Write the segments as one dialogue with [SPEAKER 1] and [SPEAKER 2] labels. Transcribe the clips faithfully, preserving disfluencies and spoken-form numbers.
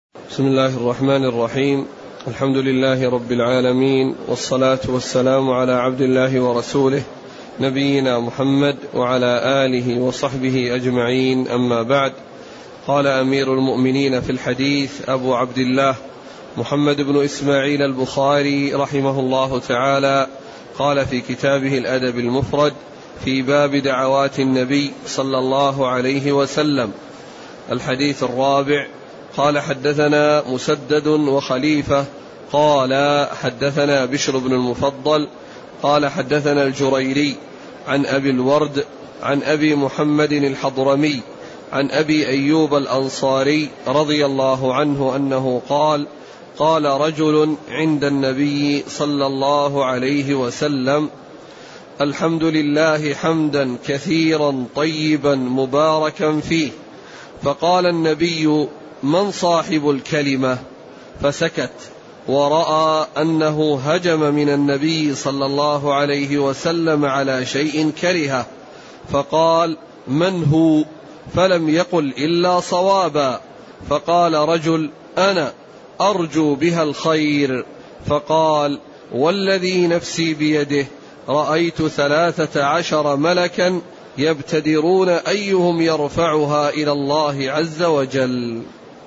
[SPEAKER 1] بسم الله الرحمن الرحيم. الحمد لله رب العالمين، والصلاة والسلام على عبد الله ورسوله نبينا محمد وعلى آله وصحبه أجمعين، أما بعد. قال أمير المؤمنين في الحديث أبو عبد الله محمد بن إسماعيل البخاري رحمه الله تعالى، قال في كتابه الأدب المفرد في باب دعوات النبي صلى الله عليه وسلم: الحديث الرابع. قال: حدثنا مسدد وخليفة قال حدثنا بشر بن المفضل قال حدثنا الجريري عن أبي الورد عن أبي محمد الحضرمي عن أبي أيوب الأنصاري رضي الله عنه أنه قال: قال رجل عند النبي صلى الله عليه وسلم: الحمد لله حمدا كثيرا طيبا مباركا فيه. فقال النبي: من صاحب الكلمة؟ فسكت، ورأى أنه هجم من النبي صلى الله عليه وسلم على شيء كرهه، فقال: من هو؟ فلم يقل إلا صوابا. فقال رجل: أنا أرجو بها الخير. فقال: والذي نفسي بيده رأيت ثلاثة عشر ملكا يبتدرون أيهم يرفعها إلى الله عز وجل.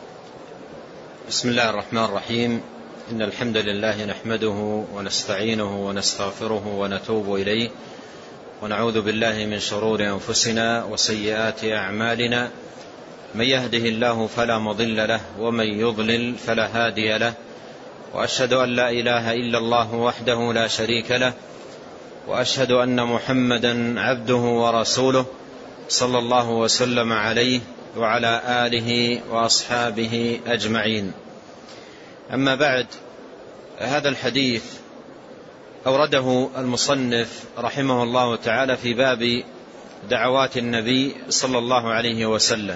[SPEAKER 2] بسم الله الرحمن الرحيم. إن الحمد لله نحمده ونستعينه ونستغفره ونتوب إليه، ونعوذ بالله من شرور أنفسنا وسيئات أعمالنا. من يهده الله فلا مضل له، ومن يضلل فلا هادي له، وأشهد أن لا إله إلا الله وحده لا شريك له، وأشهد أن محمدا عبده ورسوله صلى الله وسلم عليه وعلى آله وأصحابه أجمعين. أما بعد، هذا الحديث أورده المصنف رحمه الله تعالى في باب دعوات النبي صلى الله عليه وسلم،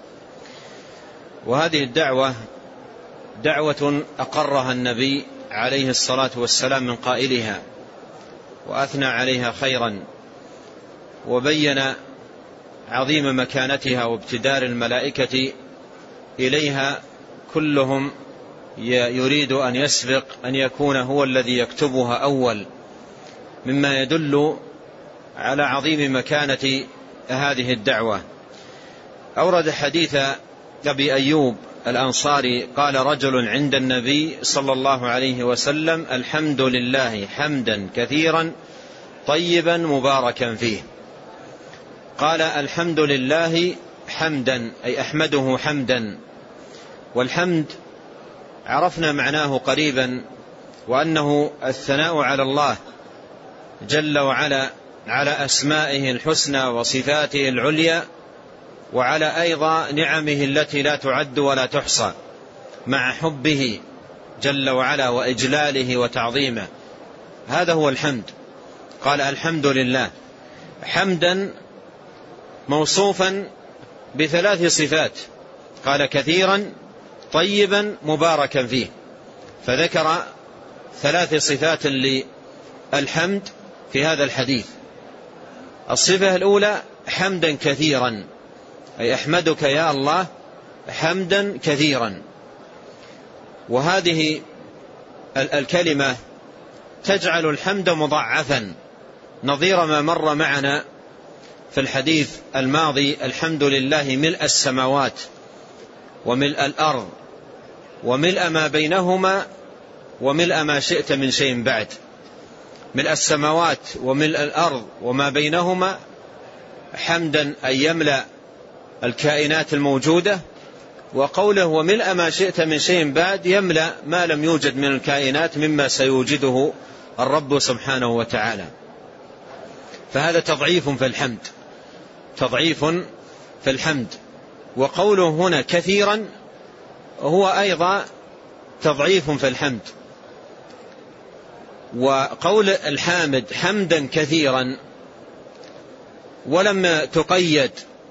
[SPEAKER 2] وهذه الدعوة دعوة أقرها النبي عليه الصلاة والسلام من قائلها، وأثنى عليها خيرا، وبين عظيم مكانتها وابتدار الملائكة إليها، كلهم يريد أن يسبق أن يكون هو الذي يكتبها أول، مما يدل على عظيم مكانة هذه الدعوة. أورد حديث أبي أيوب الأنصاري قال: رجل عند النبي صلى الله عليه وسلم: الحمد لله حمدا كثيرا طيبا مباركا فيه. قال: الحمد لله حمدا أي أحمده حمدا، والحمد عرفنا معناه قريبا، وأنه الثناء على الله جل وعلا على أسمائه الحسنى وصفاته العليا، وعلى أيضا نعمه التي لا تعد ولا تحصى، مع حبه جل وعلا وإجلاله وتعظيمه. هذا هو الحمد. قال: الحمد لله حمدا موصوفا بثلاث صفات، قال: كثيرا طيبا مباركا فيه، فذكر ثلاث صفات للحمد في هذا الحديث. الصفة الأولى: حمدا كثيرا، أي أحمدك يا الله حمدا كثيرا. وهذه الكلمة تجعل الحمد مضاعفا، نظير ما مر معنا في الحديث الماضي: الحمد لله ملء السماوات وملء الأرض وملء ما بينهما وملء ما شئت من شيء بعد. ملء السماوات وملء الأرض وما بينهما حمدا أن يملأ الكائنات الموجودة، وقوله وملء ما شئت من شيء بعد يملأ ما لم يوجد من الكائنات مما سيوجده الرب سبحانه وتعالى. فهذا تضعيف في الحمد، تضعيف في الحمد. وقوله هنا كثيرا هو أيضا تضعيف في الحمد. وقول الحامد حمدا كثيرا ولم تقيد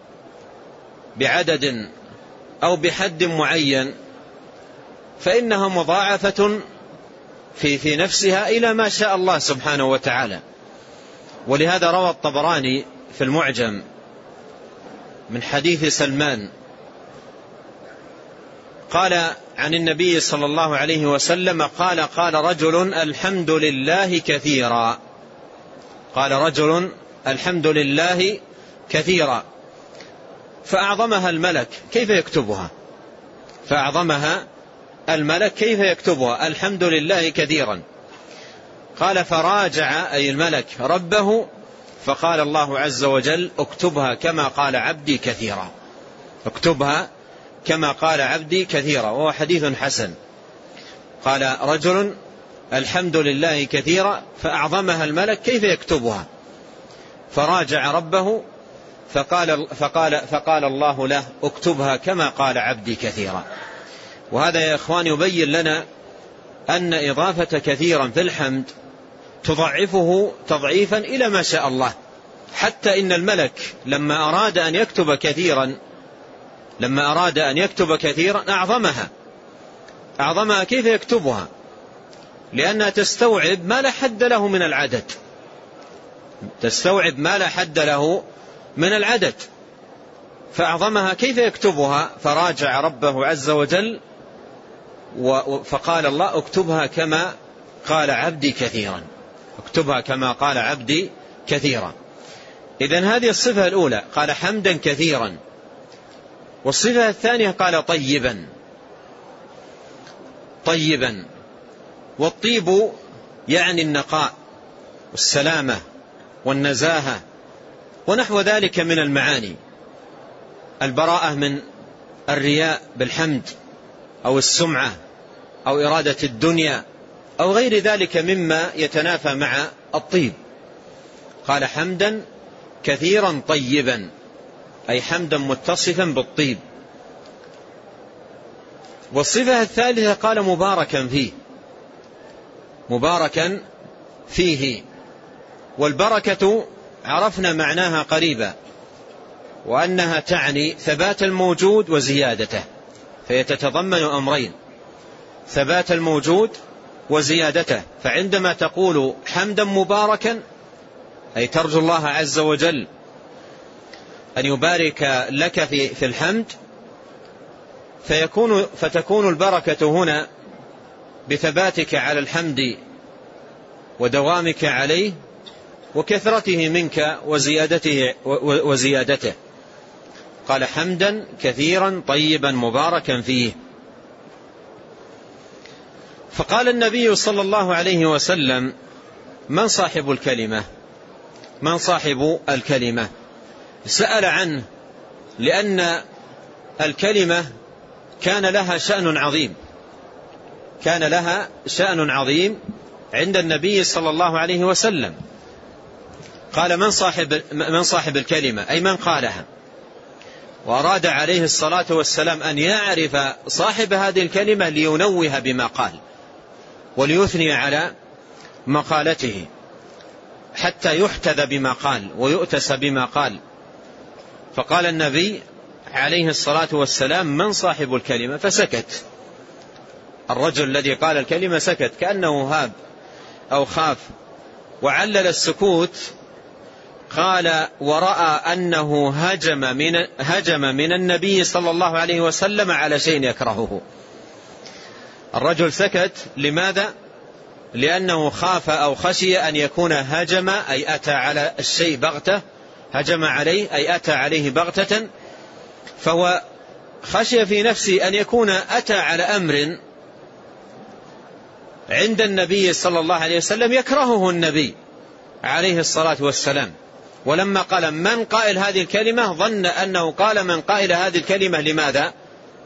[SPEAKER 2] بعدد أو بحد معين، فإنها مضاعفة في في نفسها إلى ما شاء الله سبحانه وتعالى. ولهذا روى الطبراني في المعجم من حديث سلمان قال عن النبي صلى الله عليه وسلم قال قال رجل الحمد لله كثيرا، قال رجل الحمد لله كثيرا فأعظمها الملك كيف يكتبها، فأعظمها الملك كيف يكتبها الحمد لله كثيرا. قال فراجع أي الملك ربه فقال الله عز وجل اكتبها كما قال عبدي كثيرا، اكتبها كما قال عبدي كثيرا، وهو حديث حسن. قال رجل الحمد لله كثيرا فأعظمها الملك كيف يكتبها، فراجع ربه فقال, فقال, فقال الله له اكتبها كما قال عبدي كثيرا. وهذا يا إخوان يبين لنا أن إضافة كثيرا في الحمد تضعفه تضعيفا إلى ما شاء الله، حتى إن الملك لما أراد أن يكتب كثيرا لما أراد أن يكتب كثيرا أعظمها أعظمها كيف يكتبها؟ لأنها تستوعب ما لا حد له من العدد، تستوعب ما لا حد له من العدد، فأعظمها كيف يكتبها؟ فراجع ربه عز وجل فقال الله اكتبها كما قال عبدي كثيرا، اكتبها كما قال عبدي كثيرا. إذن هذه الصفة الأولى قال حمدا كثيرا، والصفة الثانية قال طيبا طيبا، والطيب يعني النقاء والسلامة والنزاهة ونحو ذلك من المعاني، البراءة من الرياء بالحمد أو السمعة أو إرادة الدنيا أو غير ذلك مما يتنافى مع الطيب. قال حمدا كثيرا طيبا أي حمدا متصفا بالطيب. والصفة الثالثة قال مباركا فيه، مباركا فيه، والبركة عرفنا معناها قريبا، وأنها تعني ثبات الموجود وزيادته، فهي تتضمن أمرين، ثبات الموجود وزيادته. فعندما تقول حمدا مباركا أي ترجو الله عز وجل أن يبارك لك في في الحمد، فيكون فتكون البركة هنا بثباتك على الحمد ودوامك عليه وكثرته منك وزيادته وزيادته. قال حمدا كثيرا طيبا مباركا فيه. فقال النبي صلى الله عليه وسلم من صاحب الكلمة؟ من صاحب الكلمة؟ سأل عنه لأن الكلمة كان لها شأن عظيم، كان لها شأن عظيم عند النبي صلى الله عليه وسلم. قال من صاحب, من صاحب الكلمة أي من قالها، وأراد عليه الصلاة والسلام أن يعرف صاحب هذه الكلمة لينوه بما قال وليثني على مقالته حتى يحتذى بما قال ويؤتس بما قال. فقال النبي عليه الصلاة والسلام من صاحب الكلمة؟ فسكت الرجل الذي قال الكلمة، سكت كأنه هاب أو خاف، وعلل السكوت قال ورأى أنه هجم من, هجم من النبي صلى الله عليه وسلم على شيء يكرهه. الرجل سكت لماذا؟ لأنه خاف أو خشي أن يكون هجم أي أتى على الشيء بغتة، هجم عليه أي أتى عليه بغتة، فهو خشي في نفسه أن يكون أتى على أمر عند النبي صلى الله عليه وسلم يكرهه النبي عليه الصلاة والسلام. ولما قال من قائل هذه الكلمة ظن أنه قال من قائل هذه الكلمة لماذا؟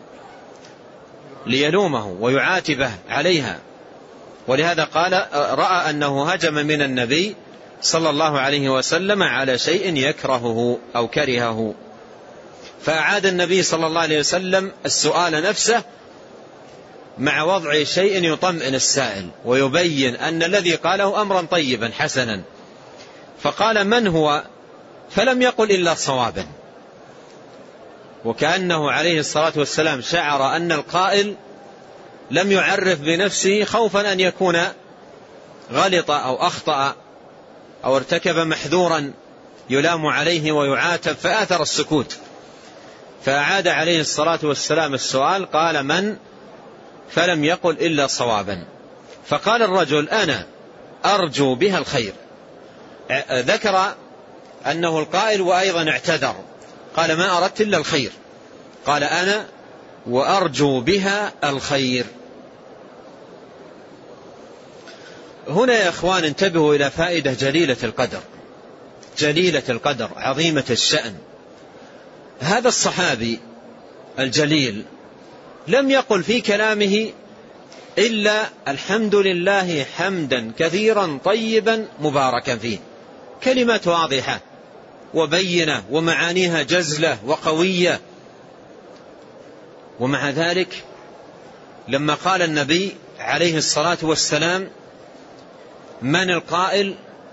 [SPEAKER 2] ليلومه ويعاتبه عليها، ولهذا قال رأى أنه هجم من النبي صلى الله عليه وسلم على شيء يكرهه أو كرهه. فأعاد النبي صلى الله عليه وسلم السؤال نفسه مع وضع شيء يطمئن السائل ويبين أن الذي قاله أمرا طيبا حسنا. فقال من هو؟ فلم يقل إلا صوابا، وكأنه عليه الصلاة والسلام شعر أن القائل لم يعرف بنفسه خوفا أن يكون غلط أو أخطأ أو ارتكب محذورا يلام عليه ويعاتب، فآثر السكوت. فأعاد عليه الصلاة والسلام السؤال، قال من؟ فلم يقل إلا صوابا. فقال الرجل أنا أرجو بها الخير. ذكر أنه القائل وأيضا اعتذر، قال ما أردت إلا الخير، قال أنا وأرجو بها الخير. هنا يا إخوان انتبهوا إلى فائدة جليلة القدر، جليلة القدر عظيمة الشأن. هذا الصحابي الجليل لم يقل في كلامه إلا الحمد لله حمدا كثيرا طيبا مباركا فيه، كلمات واضحة وبينة ومعانيها جزلة وقوية. ومع ذلك لما قال النبي عليه الصلاة والسلام من القائل،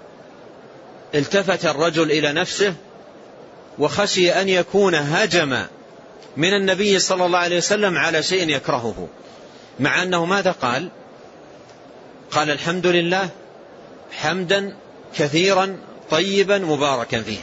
[SPEAKER 2] التفت الرجل إلى نفسه وخشي أن يكون هجم من النبي صلى الله عليه وسلم على شيء يكرهه، مع أنه ماذا قال؟ قال الحمد لله حمدا كثيرا طيبا مباركا فيه.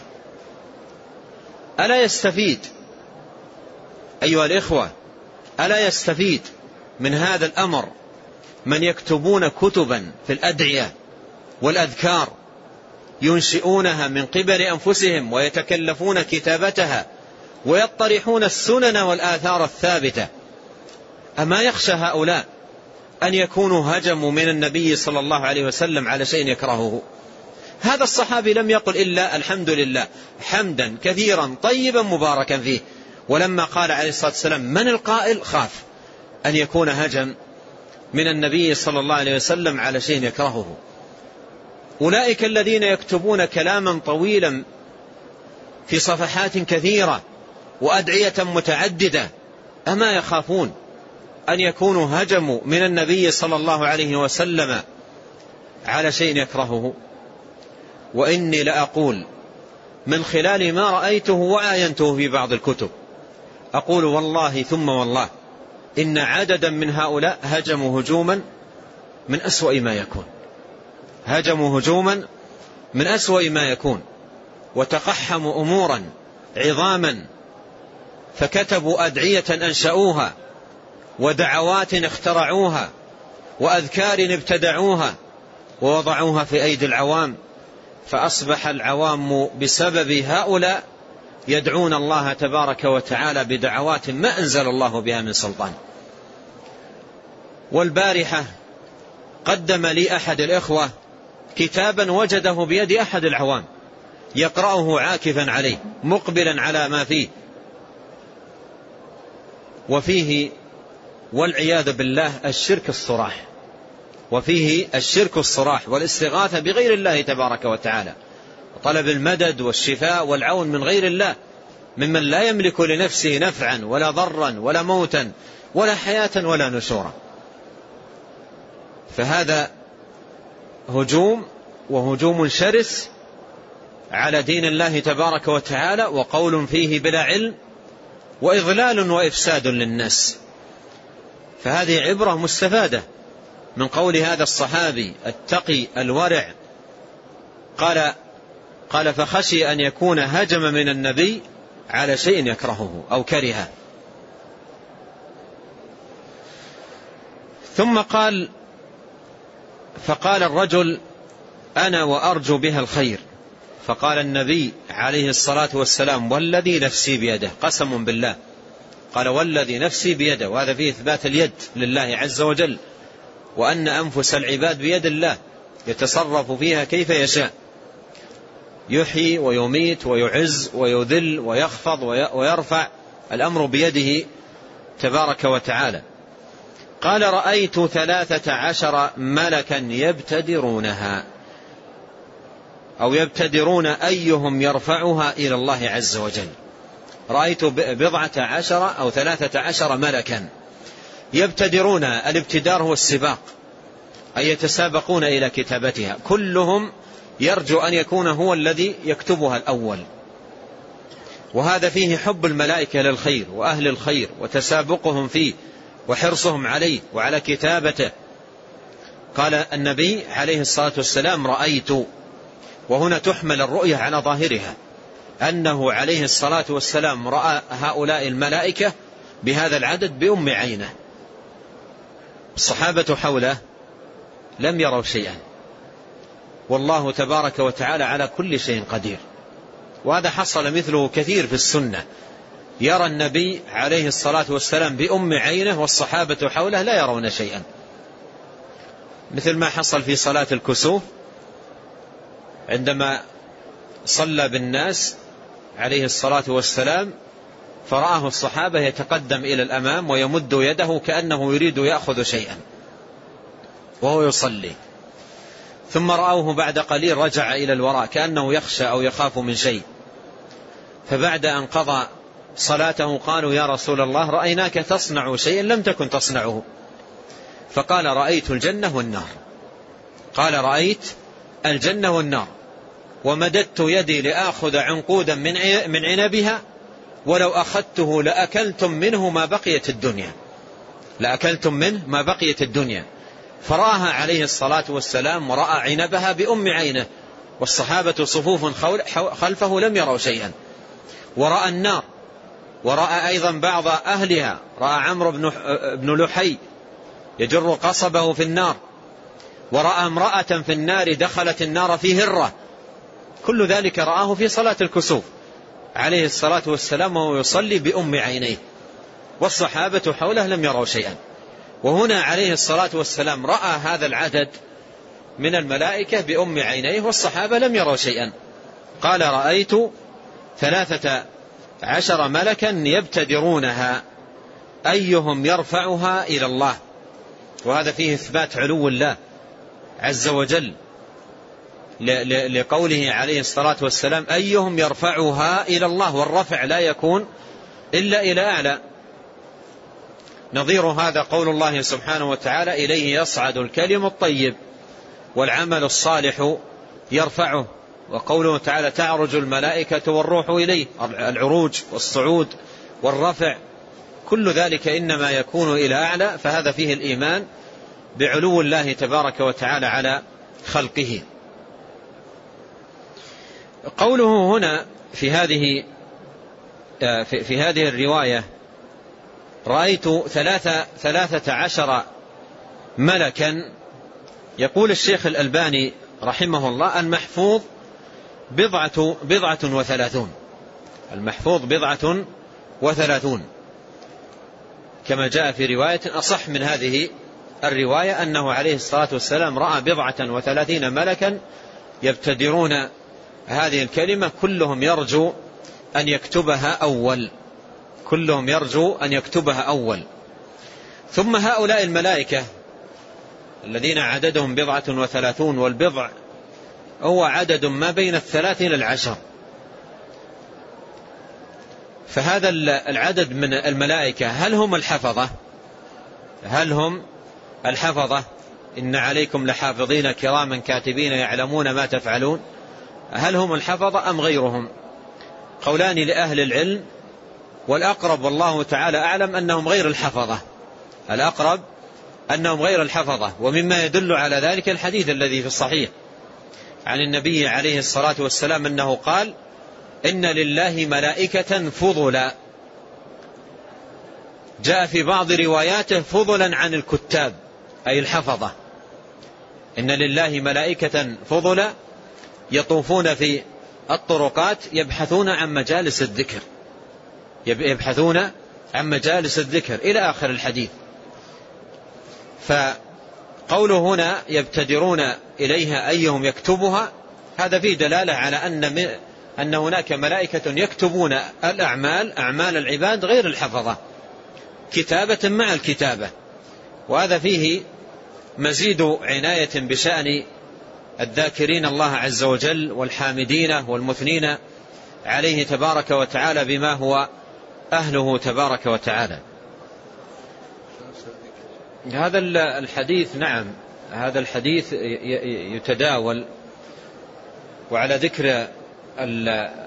[SPEAKER 2] ألا يستفيد أيها الإخوة، ألا يستفيد من هذا الأمر من يكتبون كتبا في الأدعية والأذكار ينشئونها من قبل أنفسهم ويتكلفون كتابتها ويطرحون السنن والآثار الثابتة؟ أما يخشى هؤلاء أن يكونوا هجموا من النبي صلى الله عليه وسلم على شيء يكرهه؟ هذا الصحابي لم يقل إلا الحمد لله حمدا كثيرا طيبا مباركا فيه، ولما قال عليه الصلاة والسلام من القائل خاف أن يكون هجم من النبي صلى الله عليه وسلم على شيء يكرهه. أولئك الذين يكتبون كلاما طويلا في صفحات كثيرة وأدعية متعددة، أما يخافون أن يكونوا هجموا من النبي صلى الله عليه وسلم على شيء يكرهه؟ وإني لأقول من خلال ما رأيته وعاينته في بعض الكتب، أقول والله ثم والله إن عددا من هؤلاء هجموا هجوما من أسوأ ما يكون، هجموا هجوما من أسوأ ما يكون، وتقحموا أمورا عظاما، فكتبوا أدعية أنشأوها ودعوات اخترعوها وأذكار ابتدعوها ووضعوها في أيدي العوام، فأصبح العوام بسبب هؤلاء يدعون الله تبارك وتعالى بدعوات ما أنزل الله بها من سلطان. والبارحة قدم لي أحد الإخوة كتابا وجده بيد أحد العوام يقرأه عاكفا عليه مقبلا على ما فيه، وفيه والعياذ بالله الشرك الصراح، وفيه الشرك الصراح والاستغاثة بغير الله تبارك وتعالى، وطلب المدد والشفاء والعون من غير الله، ممن لا يملك لنفسه نفعا ولا ضرا ولا موتا ولا حياة ولا نشورا. فهذا هجوم، وهجوم شرس على دين الله تبارك وتعالى، وقول فيه بلا علم، وإضلال وإفساد للناس. فهذه عبرة مستفادة من قول هذا الصحابي التقي الورع، قال قال فخشي أن يكون هجم من النبي على شيء يكرهه أو كرهه. ثم قال فقال الرجل أنا وأرجو بها الخير، فقال النبي عليه الصلاة والسلام والذي نفسي بيده، قسم بالله، قال والذي نفسي بيده، وهذا فيه إثبات اليد لله عز وجل، وأن أنفس العباد بيد الله يتصرف فيها كيف يشاء، يحيي ويميت ويعز ويذل ويخفض ويرفع، الأمر بيده تبارك وتعالى. قال رأيت ثلاثة عشر ملكا يبتدرونها أو يبتدرون أيهم يرفعها إلى الله عز وجل. رأيت بضعة عشر أو ثلاثة عشر ملكا يبتدرون، الابتدار هو السباق، أي يتسابقون إلى كتابتها، كلهم يرجو أن يكون هو الذي يكتبها الأول. وهذا فيه حب الملائكة للخير وأهل الخير وتسابقهم فيه وحرصهم عليه وعلى كتابته. قال النبي عليه الصلاة والسلام رأيت، وهنا تحمل الرؤية على ظاهرها، أنه عليه الصلاة والسلام رأى هؤلاء الملائكة بهذا العدد بأم عينه. الصحابة حوله لم يروا شيئا، والله تبارك وتعالى على كل شيء قدير. وهذا حصل مثله كثير في السنة، يرى النبي عليه الصلاة والسلام بأم عينه والصحابة حوله لا يرون شيئا، مثل ما حصل في صلاة الكسوف عندما صلى بالناس عليه الصلاة والسلام، فرآه الصحابة يتقدم إلى الأمام ويمد يده كأنه يريد يأخذ شيئا وهو يصلي، ثم رأوه بعد قليل رجع إلى الوراء كأنه يخشى أو يخاف من شيء. فبعد أن قضى صلاته قالوا يا رسول الله رأيناك تصنع شيئا لم تكن تصنعه. فقال رأيت الجنة والنار، قال رأيت الجنة والنار ومددت يدي لآخذ عنقودا من عنبها ولو أخذته لأكلتم منه ما بقيت الدنيا، لأكلتم منه ما بقيت الدنيا. فرآها عليه الصلاة والسلام ورأى عنبها بأم عينه، والصحابة صفوف خلفه لم يروا شيئا. ورأى النار، ورأى أيضا بعض أهلها، رأى عمرو بن لحي يجر قصبه في النار، ورأى امرأة في النار دخلت النار في هرة. كل ذلك رآه في صلاة الكسوف عليه الصلاة والسلام وهو يصلي بأم عينيه، والصحابة حوله لم يروا شيئا. وهنا عليه الصلاة والسلام رأى هذا العدد من الملائكة بأم عينيه والصحابة لم يروا شيئا. قال رأيت ثلاثة عشر ملكا يبتدرونها أيهم يرفعها إلى الله، وهذا فيه إثبات علو الله عز وجل لقوله عليه الصلاة والسلام أيهم يرفعها إلى الله، والرفع لا يكون إلا إلى أعلى. نظير هذا قول الله سبحانه وتعالى إليه يصعد الكلم الطيب والعمل الصالح يرفعه، وقوله تعالى تعرج الملائكة والروح إليه، العروج والصعود والرفع كل ذلك إنما يكون إلى أعلى، فهذا فيه الإيمان بعلو الله تبارك وتعالى على خلقه. قوله هنا في هذه في, في هذه الرواية رأيت ثلاثة, ثلاثة عشر ملكا، يقول الشيخ الألباني رحمه الله المحفوظ بضعة, بضعة وثلاثون، المحفوظ بضعة وثلاثون كما جاء في رواية أصح من هذه الرواية أنه عليه الصلاة والسلام رأى بضعة وثلاثين ملكا يبتدرون هذه الكلمة كلهم يرجو أن يكتبها أول، كلهم يرجو أن يكتبها أول. ثم هؤلاء الملائكة الذين عددهم بضعة وثلاثون، والبضع هو عدد ما بين الثلاث إلى العشر، فهذا العدد من الملائكة هل هم الحفظة؟ هل هم الحفظة؟ إن عليكم لحافظين كراما كاتبين يعلمون ما تفعلون، هل هم الحفظة أم غيرهم؟ قولان لأهل العلم، والأقرب والله تعالى أعلم أنهم غير الحفظة، الأقرب أنهم غير الحفظة. ومما يدل على ذلك الحديث الذي في الصحيح عن النبي عليه الصلاة والسلام أنه قال إن لله ملائكة فضلا، جاء في بعض رواياته فضلا عن الكتاب أي الحفظة، إن لله ملائكة فضلا يطوفون في الطرقات يبحثون عن مجالس الذكر، يبحثون عن مجالس الذكر إلى آخر الحديث. فقوله هنا يبتدرون إليها أيهم يكتبها، هذا فيه دلالة على أن أن هناك ملائكة يكتبون الأعمال، أعمال العباد غير الحفظة، كتابة مع الكتابة. وهذا فيه مزيد عناية بشأن الذاكرين الله عز وجل والحامدين والمثنين عليه تبارك وتعالى بما هو أهله تبارك وتعالى. هذا الحديث نعم هذا الحديث يتداول. وعلى ذكر ال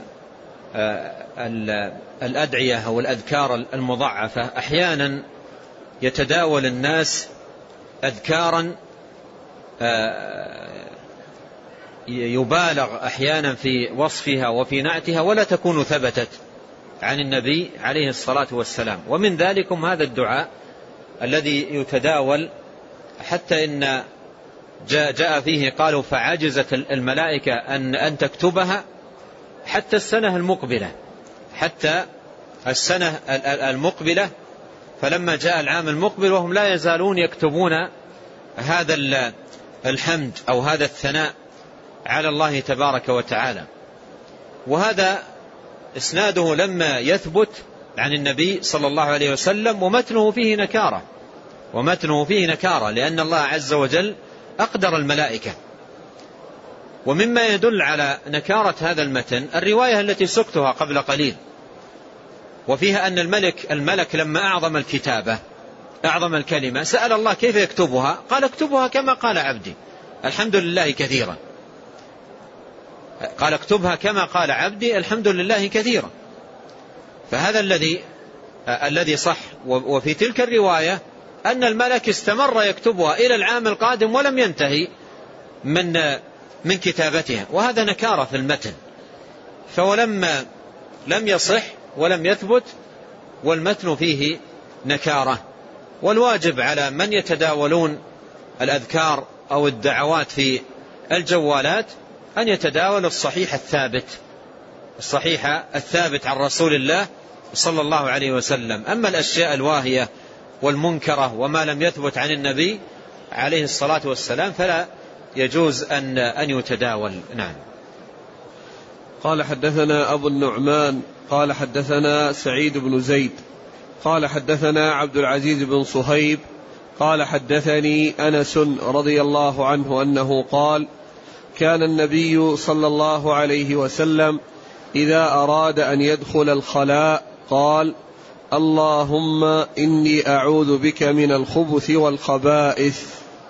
[SPEAKER 2] ال الأدعية أو الأذكار المضاعفة، أحيانا يتداول الناس أذكارا يبالغ أحيانا في وصفها وفي نعتها ولا تكون ثبتت عن النبي عليه الصلاة والسلام. ومن ذلكم هذا الدعاء الذي يتداول، حتى إن جاء, جاء فيه قالوا فعجزت الملائكة أن, أن تكتبها حتى السنة المقبلة حتى السنة المقبلة فلما جاء العام المقبل وهم لا يزالون يكتبون هذا الحمد أو هذا الثناء على الله تبارك وتعالى. وهذا إسناده لما يثبت عن النبي صلى الله عليه وسلم ومتنه فيه نكارة ومتنه فيه نكارة لأن الله عز وجل أقدر الملائكة. ومما يدل على نكارة هذا المتن الرواية التي سكتها قبل قليل، وفيها أن الملك الملك لما أعظم الكتابة أعظم الكلمة سأل الله كيف يكتبها، قال اكتبها كما قال عبدي الحمد لله كثيرا. قال اكتبها كما قال عبدي الحمد لله كثيرا. فهذا الذي الذي صح. وفي تلك الرواية أن الملك استمر يكتبها إلى العام القادم ولم ينتهي من من كتابتها، وهذا نكارة في المتن. فولما لم يصح ولم يثبت والمتن فيه نكارة. والواجب على من يتداولون الأذكار أو الدعوات في الجوالات أن يتداول الصحيح الثابت الصحيح الثابت عن رسول الله صلى الله عليه وسلم. أما الأشياء الواهية والمنكرة وما لم يثبت عن النبي عليه الصلاة والسلام فلا يجوز أن أن يتداول. نعم.
[SPEAKER 1] قال حدثنا أبو النعمان قال حدثنا سعيد بن زيد قال حدثنا عبد العزيز بن صهيب قال حدثني أنس رضي الله عنه أنه قال كان النبي صلى الله عليه وسلم إذا أراد أن يدخل الخلاء قال اللهم إني أعوذ بك من الخبث والخبائث.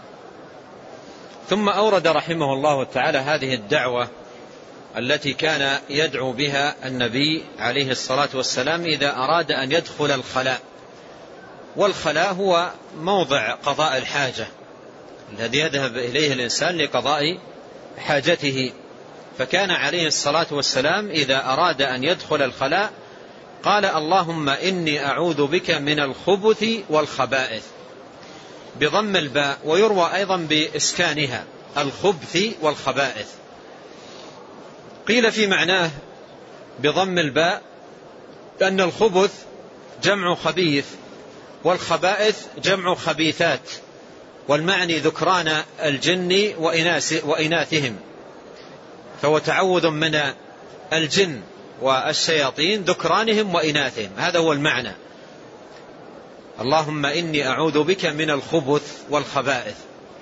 [SPEAKER 2] ثم أورد رحمه الله تعالى هذه الدعوة التي كان يدعو بها النبي عليه الصلاة والسلام إذا أراد أن يدخل الخلاء. والخلاء هو موضع قضاء الحاجة الذي يذهب إليه الإنسان لقضاء حاجته. فكان عليه الصلاة والسلام إذا أراد أن يدخل الخلاء قال اللهم إني أعوذ بك من الخبث والخبائث بضم الباء، ويروى أيضا بإسكانها الخبث والخبائث. قيل في معناه بضم الباء أن الخبث جمع خبيث والخبائث جمع خبيثات، والمعني ذكران الجن وإناثهم، فهو تعوذ من الجن والشياطين ذكرانهم وإناثهم، هذا هو المعنى. اللهم إني أعوذ بك من الخبث والخبائث،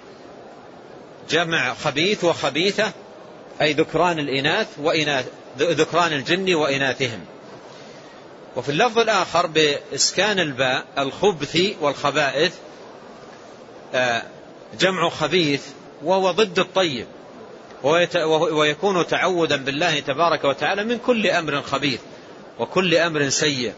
[SPEAKER 2] جمع خبيث وخبيثة أي ذكران الإناث وإناث ذكران الجن وإناثهم. وفي اللفظ الآخر بإسكان الباء الخبث والخبائث جمع خبيث وهو ضد الطيب، ويكون تعوذا بالله تبارك وتعالى من كل أمر خبيث وكل أمر سيء.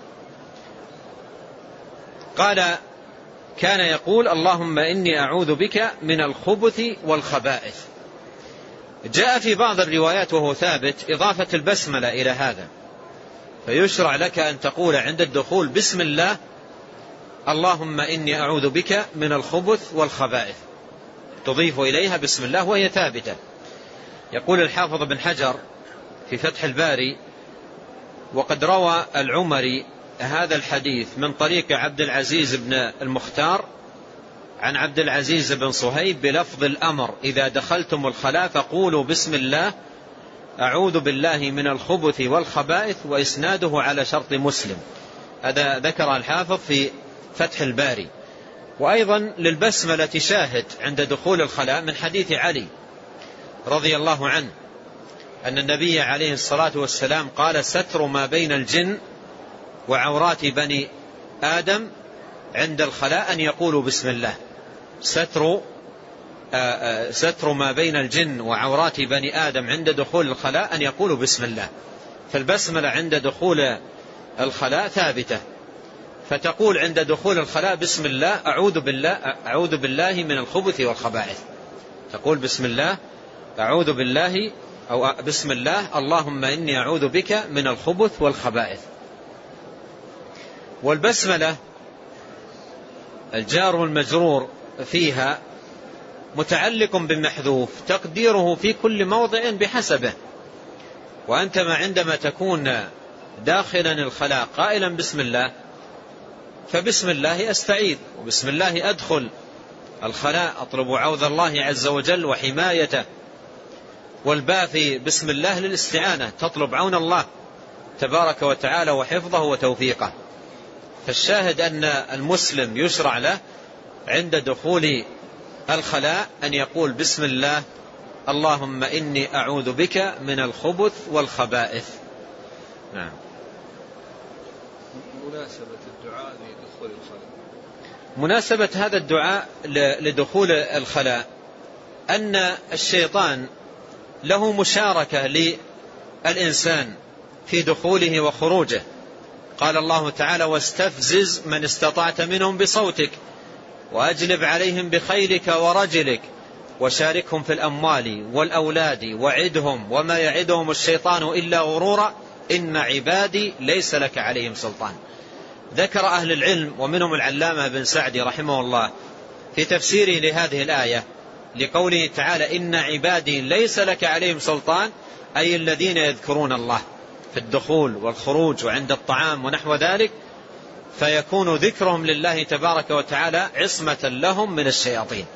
[SPEAKER 2] قال كان يقول اللهم إني أعوذ بك من الخبث والخبائث. جاء في بعض الروايات وهو ثابت إضافة البسملة إلى هذا، فيشرع لك أن تقول عند الدخول بسم الله اللهم إني أعوذ بك من الخبث والخبائث، تضيف إليها بسم الله وهي ثابتة. يقول الحافظ بن حجر في فتح الباري وقد روى العمري هذا الحديث من طريق عبد العزيز بن المختار عن عبد العزيز بن صهيب بلفظ الأمر إذا دخلتم الخلاء فقولوا بسم الله أعوذ بالله من الخبث والخبائث، وإسناده على شرط مسلم. هذا ذكر الحافظ في فتح الباري. وأيضا للبسملة شاهد عند دخول الخلاء من حديث علي رضي الله عنه أن النبي عليه الصلاة والسلام قال ستر ما بين الجن وعورات بني آدم عند الخلاء أن يقولوا بسم الله. ستر ستر ما بين الجن وعورات بني آدم عند دخول الخلاء أن يقولوا بسم الله. فالبسملة عند دخول الخلاء ثابتة، فتقول عند دخول الخلاء بسم الله أعوذ بالله أعوذ بالله من الخبث والخبائث، تقول بسم الله أعوذ بالله أو بسم الله اللهم إني أعوذ بك من الخبث والخبائث. والبسملة الجار والمجرور فيها متعلق بمحذوف تقديره في كل موضع بحسبه. وأنت ما عندما تكون داخلا الخلاء قائلا بسم الله فبسم الله أستعيذ وبسم الله أدخل الخلاء أطلب عوذ الله عز وجل وحمايته. والباء في بسم الله للاستعانة تطلب عون الله تبارك وتعالى وحفظه وتوفيقه. فالشاهد أن المسلم يشرع له عند دخول الخلاء أن يقول بسم الله اللهم إني أعوذ بك من الخبث والخبائث. نعم.
[SPEAKER 1] مناسبة الدعاء لدخول الخلاء.
[SPEAKER 2] مناسبة هذا الدعاء لدخول الخلاء أن الشيطان له مشاركة للإنسان في دخوله وخروجه. قال الله تعالى واستفزز من استطعت منهم بصوتك وأجلب عليهم بخيلك ورجلك وشاركهم في الأموال والأولاد وعدهم وما يعدهم الشيطان إلا غرورا إن عبادي ليس لك عليهم سلطان. ذكر أهل العلم ومنهم العلامة بن سعدي رحمه الله في تفسيره لهذه الآية لقوله تعالى إن عبادي ليس لك عليهم سلطان أي الذين يذكرون الله في الدخول والخروج وعند الطعام ونحو ذلك فيكون ذكرهم لله تبارك وتعالى عصمة لهم من الشياطين.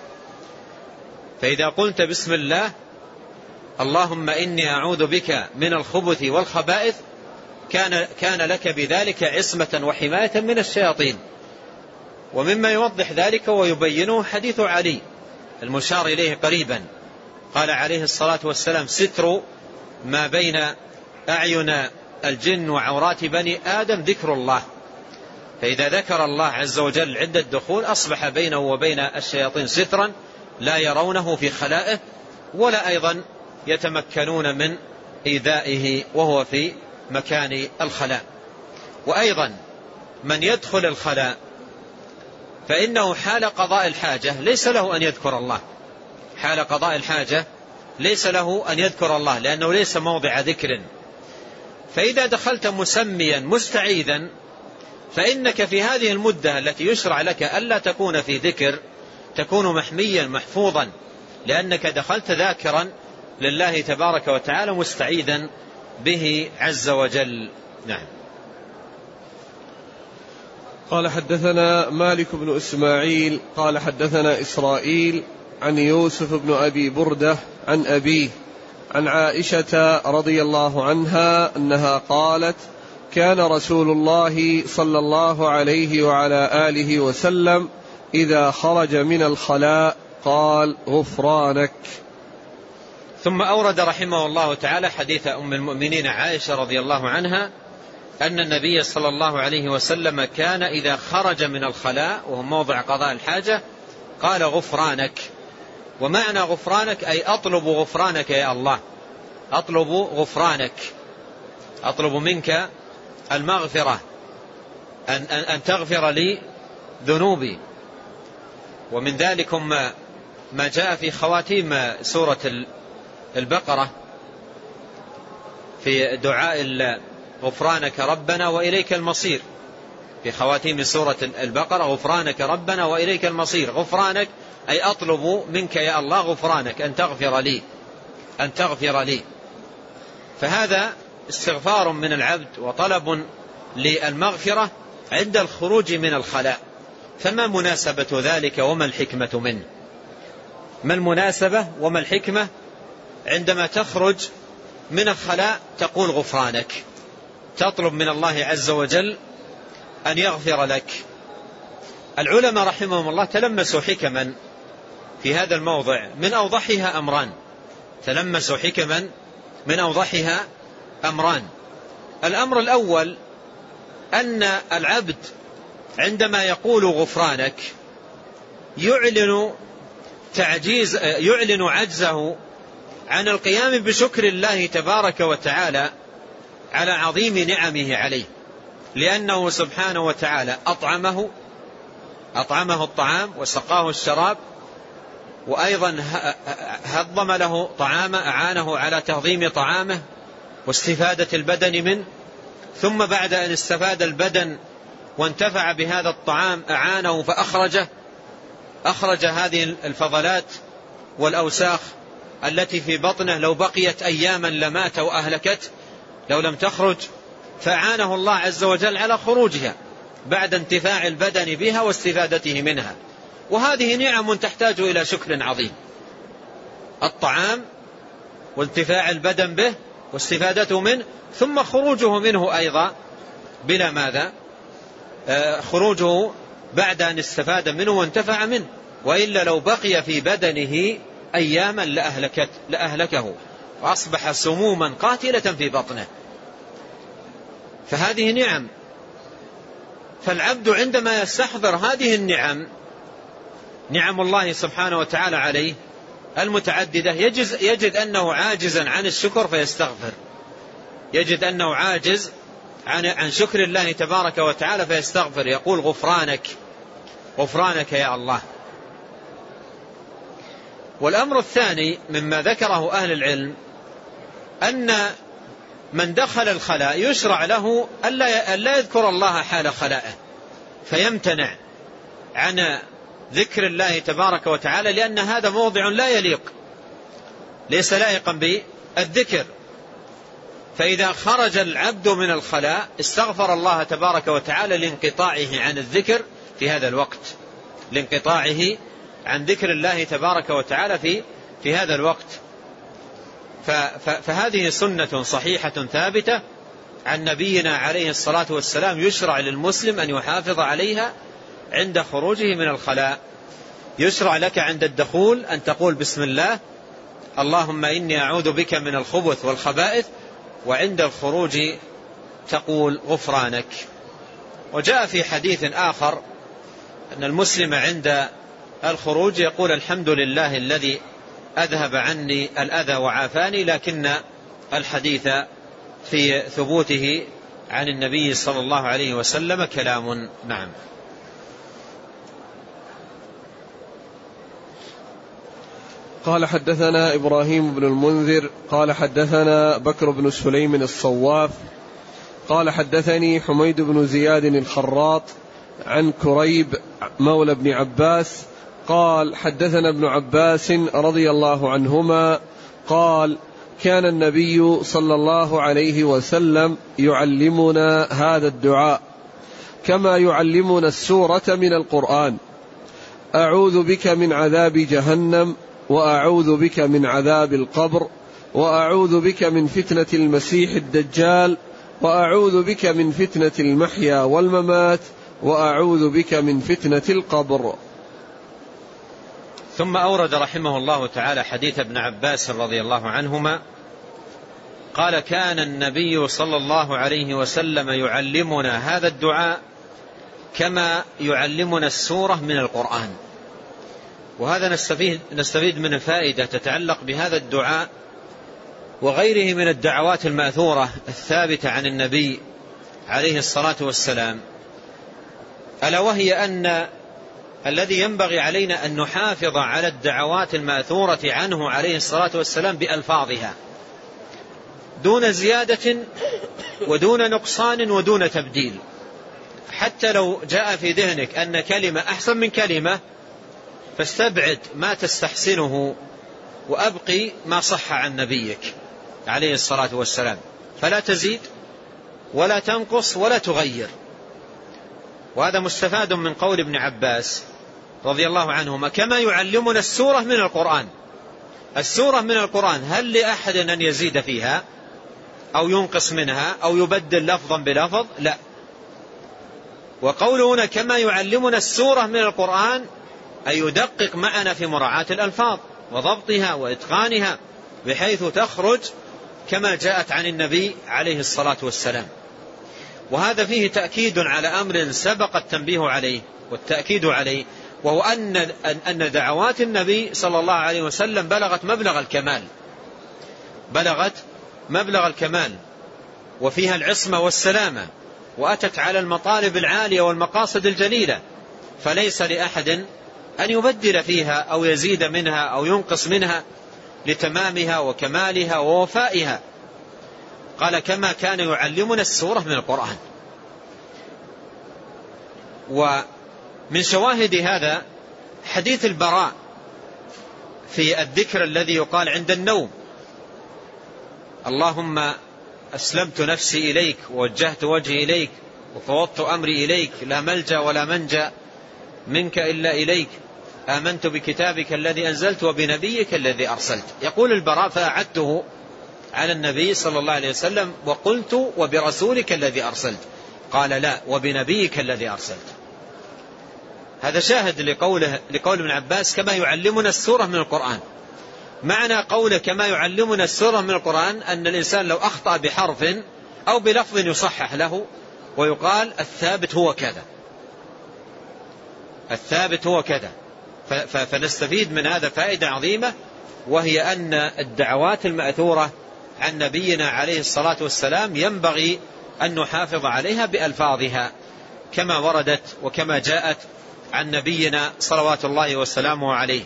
[SPEAKER 2] فإذا قلت بسم الله اللهم إني أعوذ بك من الخبث والخبائث كان, كان لك بذلك عصمة وحماية من الشياطين. ومما يوضح ذلك ويبينه حديث علي المشار إليه قريبا قال عليه الصلاة والسلام ستر ما بين أعين الجن وعورات بني آدم ذكر الله. فإذا ذكر الله عز وجل عند الدخول أصبح بينه وبين الشياطين سترا لا يرونه في خلائه ولا أيضا يتمكنون من إيذائه وهو في مكان الخلاء. وأيضا من يدخل الخلاء فإنه حال قضاء الحاجة ليس له أن يذكر الله. حال قضاء الحاجة ليس له أن يذكر الله لأنه ليس موضع ذكر. فإذا دخلت مسميا مستعيذا فإنك في هذه المدة التي يشرع لك ألا تكون في ذكر تكون محميا محفوظا لأنك دخلت ذاكرا لله تبارك وتعالى مستعيذا به عز وجل. نعم.
[SPEAKER 1] قال حدثنا مالك بن إسماعيل قال حدثنا إسرائيل عن يوسف بن أبي بردة عن أبيه عن عائشة رضي الله عنها أنها قالت كان رسول الله صلى الله عليه وعلى آله وسلم إذا خرج من الخلاء قال غفرانك.
[SPEAKER 2] ثم أورد رحمه الله تعالى حديث أم المؤمنين عائشة رضي الله عنها أن النبي صلى الله عليه وسلم كان إذا خرج من الخلاء وهو موضع قضاء الحاجة قال غفرانك. ومعنى غفرانك أي أطلب غفرانك يا الله أطلب غفرانك أطلب منك المغفرة أن, أن, أن تغفر لي ذنوبي. ومن ذلك ما, ما جاء في خواتيم سورة البقرة في دعاء غفرانك ربنا وإليك المصير. في خواتيم سورة البقرة غفرانك ربنا وإليك المصير. غفرانك أي أطلب منك يا الله غفرانك أن تغفر لي أن تغفر لي. فهذا استغفار من العبد وطلب للمغفرة عند الخروج من الخلاء. فما مناسبة ذلك وما الحكمة منه؟ ما المناسبة وما الحكمة عندما تخرج من الخلاء تقول غفرانك تطلب من الله عز وجل أن يغفر لك؟ العلماء رحمهم الله تلمسوا حكما في هذا الموضع من أوضحها أمران تلمسوا حكما من أوضحها أمران. الأمر الأول أن العبد عندما يقول غفرانك يعلن تعجيز يعلن عجزه عن القيام بشكر الله تبارك وتعالى على عظيم نعمه عليه لأنه سبحانه وتعالى أطعمه أطعمه الطعام وسقاه الشراب وأيضا هضم له طعامه، أعانه على تهضيم طعامه واستفادة البدن منه، ثم بعد أن استفاد البدن وانتفع بهذا الطعام أعانه فأخرجه أخرج هذه الفضلات والأوساخ التي في بطنه لو بقيت أياما لمات وأهلكت لو لم تخرج، فأعانه الله عز وجل على خروجها بعد انتفاع البدن بها واستفادته منها. وهذه نعم تحتاج إلى شكر عظيم، الطعام وانتفاع البدن به واستفادته منه، ثم خروجه منه أيضا بلا ماذا آه خروجه بعد أن استفاد منه وانتفع منه، وإلا لو بقي في بدنه أياما لأهلكت لأهلكه وأصبح سموما قاتلة في بطنه. فهذه نعم، فالعبد عندما يستحضر هذه النعم، نعم الله سبحانه وتعالى عليه المتعددة، يجد, يجد أنه عاجزا عن الشكر فيستغفر، يجد أنه عاجز عن, عن شكر الله تبارك وتعالى فيستغفر، يقول غفرانك غفرانك يا الله. والأمر الثاني مما ذكره أهل العلم أن من دخل الخلاء يشرع له ألا يذكر الله حال خلائه، فيمتنع عن ذكر الله تبارك وتعالى، لأن هذا موضع لا يليق، ليس لائقا بالذكر. فإذا خرج العبد من الخلاء استغفر الله تبارك وتعالى لانقطاعه عن الذكر في هذا الوقت، لانقطاعه عن ذكر الله تبارك وتعالى في في هذا الوقت. فهذه سنة صحيحة ثابتة عن نبينا عليه الصلاة والسلام، يشرع للمسلم أن يحافظ عليها عند خروجه من الخلاء. يشرع لك عند الدخول أن تقول بسم الله اللهم إني أعوذ بك من الخبث والخبائث، وعند الخروج تقول غفرانك. وجاء في حديث آخر أن المسلم عند الخروج يقول الحمد لله الذي أذهب عني الأذى وعافاني، لكن الحديث في ثبوته عن النبي صلى الله عليه وسلم كلام. نعم.
[SPEAKER 1] قال حدثنا إبراهيم بن المنذر قال حدثنا بكر بن سليم الصواف قال حدثني حميد بن زياد الخراط عن كريب مولى ابن عباس قال حدثنا ابن عباس رضي الله عنهما قال كان النبي صلى الله عليه وسلم يعلمنا هذا الدعاء كما يعلمنا السورة من القرآن: أعوذ بك من عذاب جهنم، وأعوذ بك من عذاب القبر، وأعوذ بك من فتنة المسيح الدجال، وأعوذ بك من فتنة المحيا والممات، وأعوذ بك من فتنة القبر.
[SPEAKER 2] ثم أورد رحمه الله تعالى حديث ابن عباس رضي الله عنهما قال كان النبي صلى الله عليه وسلم يعلمنا هذا الدعاء كما يعلمنا السورة من القرآن. وهذا نستفيد, نستفيد من فائدة تتعلق بهذا الدعاء وغيره من الدعوات المأثورة الثابتة عن النبي عليه الصلاة والسلام، ألا وهي أن الذي ينبغي علينا أن نحافظ على الدعوات المأثورة عنه عليه الصلاة والسلام بألفاظها دون زيادة ودون نقصان ودون تبديل. حتى لو جاء في ذهنك أن كلمة أحسن من كلمة فاستبعد ما تستحسنه وأبقي ما صح عن نبيك عليه الصلاة والسلام، فلا تزيد ولا تنقص ولا تغير. وهذا مستفاد من قول ابن عباس رضي الله عنهما كما يعلمنا السورة من القرآن. السورة من القرآن هل لأحد أن يزيد فيها أو ينقص منها أو يبدل لفظا بلفظ؟ لا. وقوله هنا كما يعلمنا السورة من القرآن أي يدقق معنا في مراعاة الألفاظ وضبطها وإتقانها بحيث تخرج كما جاءت عن النبي عليه الصلاة والسلام. وهذا فيه تأكيد على أمر سبق التنبيه عليه والتأكيد عليه، وهو أن أن دعوات النبي صلى الله عليه وسلم بلغت مبلغ الكمال بلغت مبلغ الكمال وفيها العصمة والسلامة، وأتت على المطالب العالية والمقاصد الجليلة، فليس لأحد أن يبدل فيها أو يزيد منها أو ينقص منها لتمامها وكمالها ووفائها. قال كما كان يعلمنا السورة من القرآن. ومن شواهد هذا حديث البراء في الذكر الذي يقال عند النوم: اللهم أسلمت نفسي إليك ووجهت وجهي إليك وفوضت أمري إليك، لا ملجأ ولا منجأ منك إلا إليك، آمنت بكتابك الذي أنزلت وبنبيك الذي أرسلت. يقول البراء: فأعدته على النبي صلى الله عليه وسلم وقلت وبرسولك الذي أرسلت. قال: لا، وبنبيك الذي أرسلت. هذا شاهد لقوله لقول ابن عباس كما يعلمنا السورة من القرآن. معنى قوله كما يعلمنا السورة من القرآن أن الإنسان لو أخطأ بحرف أو بلفظ يصحح له ويقال الثابت هو كذا، الثابت هو كذا. فنستفيد من هذا فائدة عظيمة، وهي أن الدعوات المأثورة عن نبينا عليه الصلاة والسلام ينبغي أن نحافظ عليها بألفاظها كما وردت وكما جاءت عن نبينا صلوات الله وسلامه عليه.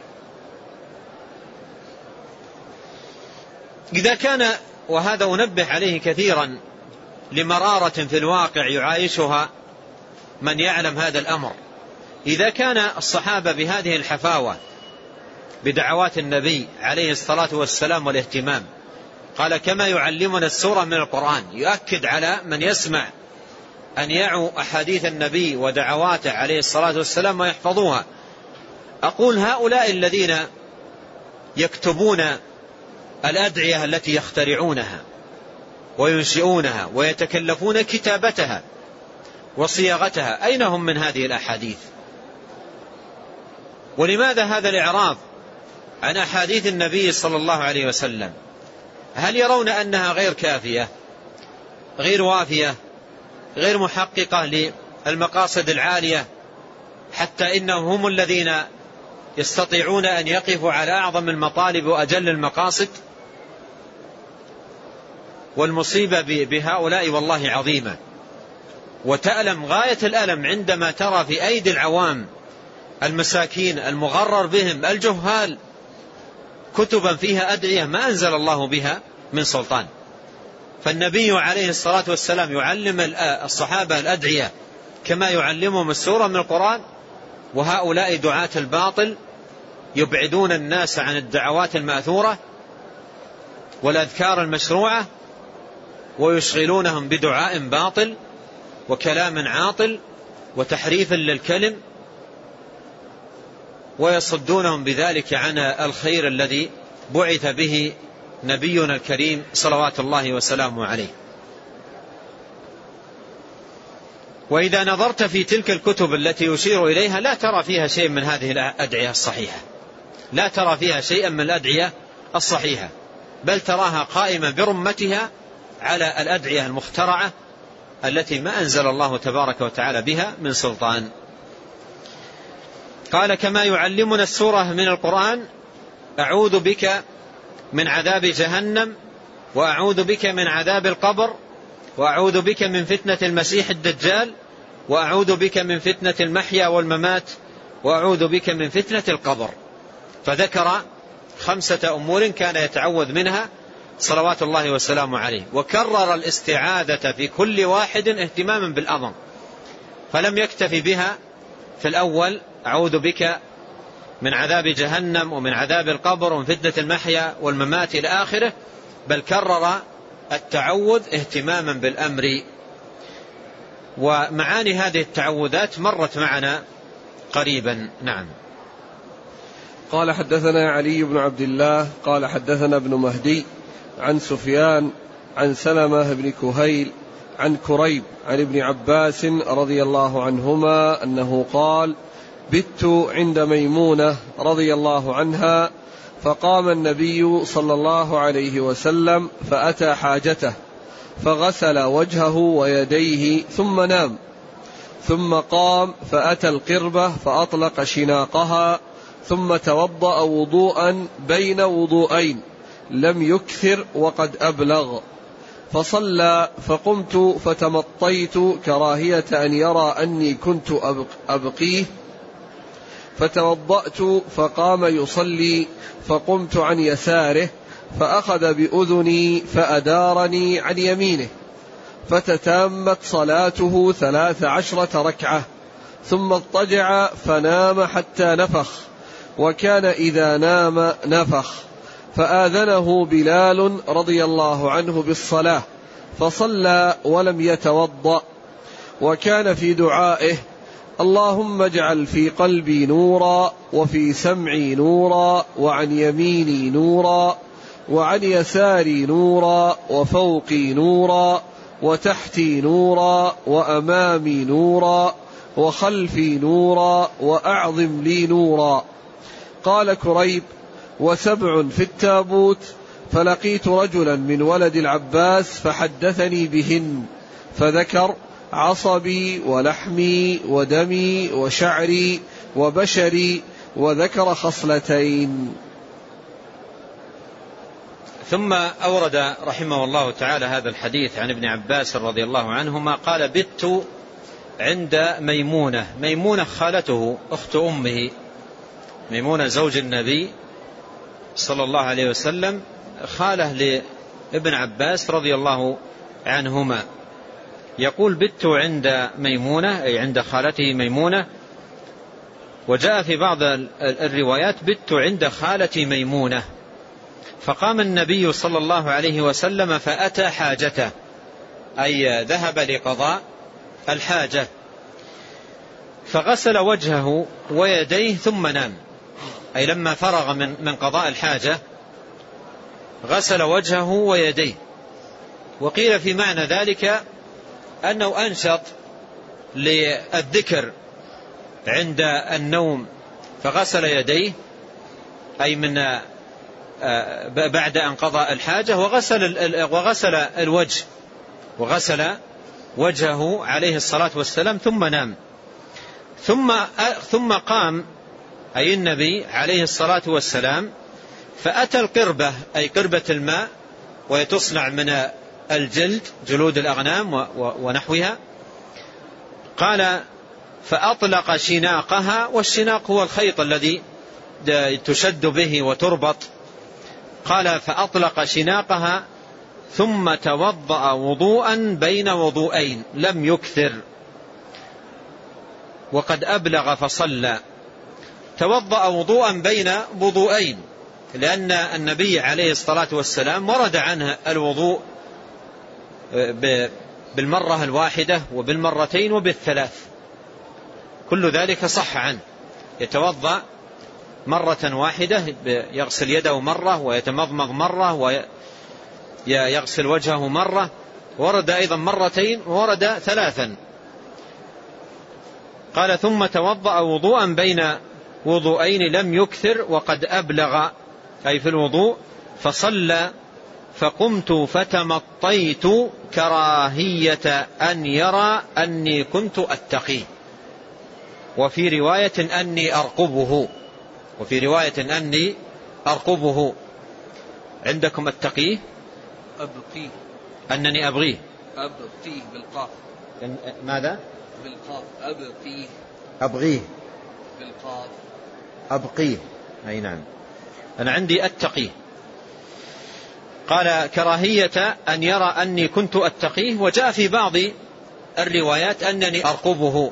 [SPEAKER 2] إذا كان، وهذا أنبه عليه كثيرا لمرارة في الواقع يعايشها من يعلم هذا الأمر، إذا كان الصحابة بهذه الحفاوة بدعوات النبي عليه الصلاة والسلام والاهتمام، قال كما يعلمنا السورة من القرآن، يؤكد على من يسمع أن يعوا أحاديث النبي ودعواته عليه الصلاة والسلام ويحفظوها. أقول هؤلاء الذين يكتبون الأدعية التي يخترعونها وينشئونها ويتكلفون كتابتها وصياغتها، أين هم من هذه الأحاديث؟ ولماذا هذا الإعراض عن أحاديث النبي صلى الله عليه وسلم؟ هل يرون أنها غير كافية، غير وافية، غير محققة للمقاصد العالية، حتى إنهم هم الذين يستطيعون أن يقفوا على أعظم المطالب وأجل المقاصد؟ والمصيبة بهؤلاء والله عظيمة، وتألم غاية الألم عندما ترى في أيدي العوام المساكين المغرر بهم الجهال كتبا فيها أدعية ما أنزل الله بها من سلطان. فالنبي عليه الصلاة والسلام يعلم الصحابة الأدعية كما يعلمهم السورة من القرآن، وهؤلاء دعاة الباطل يبعدون الناس عن الدعوات المأثورة والأذكار المشروعة ويشغلونهم بدعاء باطل وكلام عاطل وتحريف للكلم، ويصدونهم بذلك عن الخير الذي بعث به نبينا الكريم صلوات الله وسلامه عليه. وإذا نظرت في تلك الكتب التي يشير إليها لا ترى فيها شيء من هذه الأدعية الصحيحة، لا ترى فيها شيئا من الأدعية الصحيحة، بل تراها قائمة برمتها على الأدعية المخترعة التي ما أنزل الله تبارك وتعالى بها من سلطان. قال كما يعلمنا السورة من القرآن: أعوذ بك من عذاب جهنم، وأعوذ بك من عذاب القبر، وأعوذ بك من فتنة المسيح الدجال، وأعوذ بك من فتنة المحيا والممات، وأعوذ بك من فتنة القبر. فذكر خمسة أمور كان يتعوذ منها صلوات الله وسلامه عليه، وكرر الاستعاذة في كل واحد اهتماما بالأعظم، فلم يكتفي بها في الأول أعوذ بك من عذاب جهنم ومن عذاب القبر ومن فتنة المحيا والممات إلى آخره، بل كرر التعوذ اهتماما بالأمر. ومعاني هذه التعوذات مرت معنا قريبا. نعم.
[SPEAKER 1] قال حدثنا علي بن عبد الله قال حدثنا ابن مهدي عن سفيان عن سلمة بن كهيل عن كريب عن ابن عباس رضي الله عنهما أنه قال: بت عند ميمونة رضي الله عنها، فقام النبي صلى الله عليه وسلم فأتى حاجته فغسل وجهه ويديه ثم نام، ثم قام فأتى القربة فأطلق شناقها، ثم توضأ وضوءا بين وضوءين لم يكثر وقد أبلغ، فصلى، فقمت فتمطيت كراهية أن يرى أني كنت أبقيه، فتوضأت فقام يصلي فقمت عن يساره فأخذ بأذني فأدارني عن يمينه فتتامت صلاته ثلاث عشرة ركعة ثم اضطجع فنام حتى نفخ، وكان إذا نام نفخ، فآذنه بلال رضي الله عنه بالصلاة فصلى ولم يتوضأ، وكان في دعائه: اللهم اجعل في قلبي نورا وفي سمعي نورا وعن يميني نورا وعن يساري نورا وفوقي نورا وتحتي نورا وأمامي نورا وخلفي نورا وأعظم لي نورا. قال كريب: وسبع في التابوت، فلقيت رجلا من ولد العباس فحدثني بهن، فذكر: عصبي ولحمي ودمي وشعري وبشري، وذكر خصلتين.
[SPEAKER 2] ثم أورد رحمه الله تعالى هذا الحديث عن ابن عباس رضي الله عنهما قال: بت عند ميمونة. ميمونة خالته أخت أمه، ميمونة زوج النبي صلى الله عليه وسلم، خاله لابن عباس رضي الله عنهما. يقول: بت عند ميمونة، أي عند خالته ميمونة. وجاء في بعض الروايات: بت عند خالتي ميمونة. فقام النبي صلى الله عليه وسلم فأتى حاجته، أي ذهب لقضاء الحاجة، فغسل وجهه ويديه ثم نام، أي لما فرغ من من قضاء الحاجة غسل وجهه ويديه. وقيل في معنى ذلك أنه أنشط للذكر عند النوم فغسل يديه، أي من بعد أن قضى الحاجة، وغسل وغسل الوجه وغسل وجهه عليه الصلاة والسلام ثم نام. ثم ثم قام، أي النبي عليه الصلاة والسلام، فأتى القربة، أي قربة الماء، وهي تصنع من الجلد، جلود الأغنام ونحوها. قال: فأطلق شناقها، والشناق هو الخيط الذي تشد به وتربط. قال: فأطلق شناقها ثم توضأ وضوءا بين وضوءين لم يكثر، وقد أبلغ فصلى. توضأ وضوءا بين وضوءين، لأن النبي عليه الصلاة والسلام ورد عنه الوضوء بالمرة الواحدة وبالمرتين وبالثلاث، كل ذلك صح عنه. يتوضأ مرة واحدة، يغسل يده مرة ويتمضمض مرة ويغسل وجهه مرة، ورد أيضا مرتين وورد ثلاثا. قال: ثم توضأ وضوءا بين وضوءين لم يكثر وقد أبلغ، أي في الوضوء، فصلى. فقمت فتمطيت كراهية أن يرى أني كنت أتقيه، وفي رواية أني أرقبه، وفي رواية أني أرقبه. عندكم أتقيه؟
[SPEAKER 1] أبقيه.
[SPEAKER 2] أنني أبغيه.
[SPEAKER 1] أبقيه بالقاف.
[SPEAKER 2] ماذا؟
[SPEAKER 1] بالقاف. أبقيه.
[SPEAKER 2] أبغيه
[SPEAKER 1] بالقاف.
[SPEAKER 2] أبقيه، أي نعم. أنا عندي أتقيه. قال: كراهية أن يرى أني كنت أتقيه. وجاء في بعض الروايات أنني أرقبه.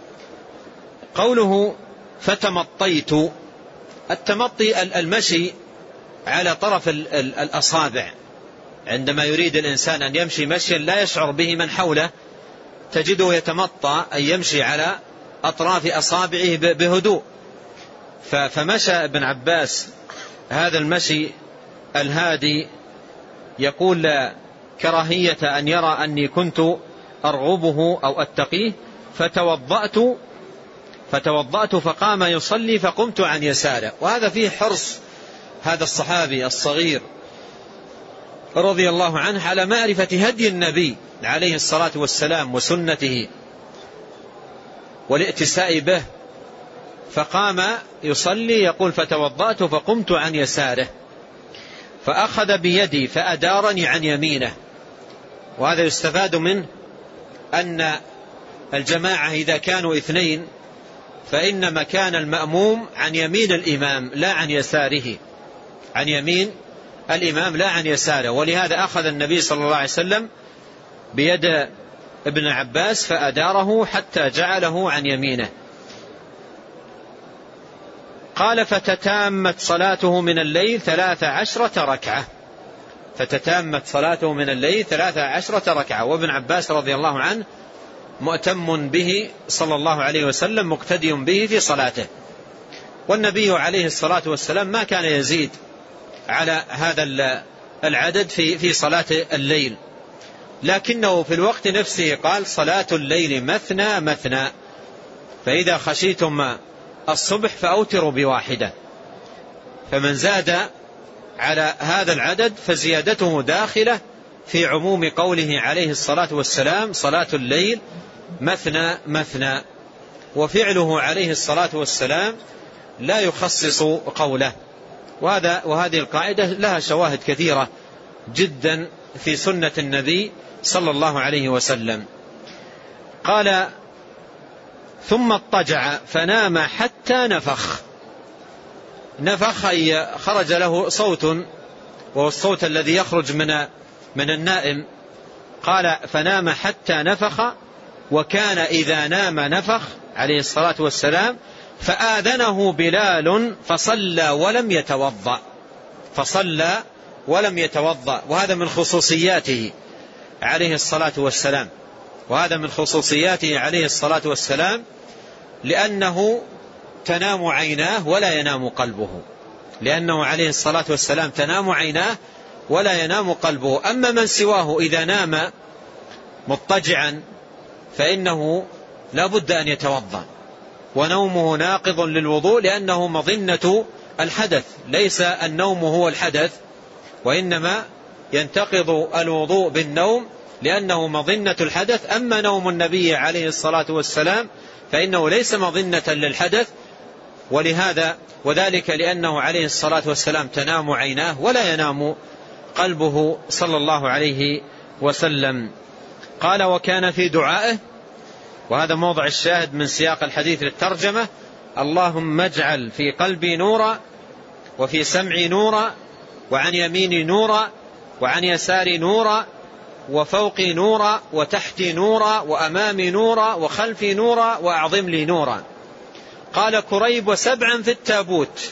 [SPEAKER 2] قوله فتمطيت، التمطي المشي على طرف الأصابع، عندما يريد الإنسان أن يمشي مشيا لا يشعر به من حوله تجده يتمطى، أي يمشي على أطراف أصابعه بهدوء. فمشى ابن عباس هذا المشي الهادي. يقول: كراهية أن يرى أني كنت أرغبه أو أتقيه. فتوضأت فتوضأت فقام يصلي فقمت عن يساره. وهذا فيه حرص هذا الصحابي الصغير رضي الله عنه على معرفة هدي النبي عليه الصلاة والسلام وسنته والائتساء به. فقام يصلي، يقول: فتوضأت فقمت عن يساره فأخذ بيدي فأدارني عن يمينه. وهذا يستفاد منه أن الجماعة إذا كانوا اثنين فإن مكان المأموم عن يمين الإمام لا عن يساره، عن يمين الإمام لا عن يساره. ولهذا أخذ النبي صلى الله عليه وسلم بيد ابن عباس فأداره حتى جعله عن يمينه. قال فتتامت صلاته من الليل ثلاث عشرة ركعة، فتتامت صلاته من الليل ثلاث عشرة ركعة. وابن عباس رضي الله عنه مؤتم به صلى الله عليه وسلم، مقتدي به في صلاته. والنبي عليه الصلاة والسلام ما كان يزيد على هذا العدد في في صلاة الليل، لكنه في الوقت نفسه قال صلاة الليل مثنى مثنى، فإذا خشيتم الصبح فأوتروا بواحدة. فمن زاد على هذا العدد فزيادته داخلة في عموم قوله عليه الصلاة والسلام صلاة الليل مثنى مثنى. وفعله عليه الصلاة والسلام لا يخصص قوله. وهذا وهذه القاعدة لها شواهد كثيرة جدا في سنة النبي صلى الله عليه وسلم. قال ثم اضطجع فنام حتى نفخ. نفخ أي خرج له صوت، وهو الصوت الذي يخرج من من النائم. قال فنام حتى نفخ، وكان إذا نام نفخ عليه الصلاة والسلام فآذنه بلال فصلى ولم يتوضأ، فصلى ولم يتوضأ. وهذا من خصوصياته عليه الصلاة والسلام، وهذا من خصوصياته عليه الصلاة والسلام، لأنه تنام عيناه ولا ينام قلبه، لأنه عليه الصلاة والسلام تنام عيناه ولا ينام قلبه. أما من سواه إذا نام مضطجعا فإنه لا بد أن يتوضأ، ونومه ناقض للوضوء، لأنه مظنة الحدث، ليس النوم هو الحدث، وإنما ينتقض الوضوء بالنوم لأنه مظنة الحدث. أما نوم النبي عليه الصلاة والسلام فإنه ليس مظنة للحدث، ولهذا وذلك لأنه عليه الصلاة والسلام تنام عيناه ولا ينام قلبه صلى الله عليه وسلم. قال وكان في دعائه، وهذا موضع الشاهد من سياق الحديث للترجمة: اللهم اجعل في قلبي نورا، وفي سمعي نورا، وعن يميني نورا، وعن يساري نورا، وفوقي نورا، وتحتي نورا، وأمامي نورا، وخلفي نورا، وأعظم لي نورا. قال كريب وسبعا في التابوت،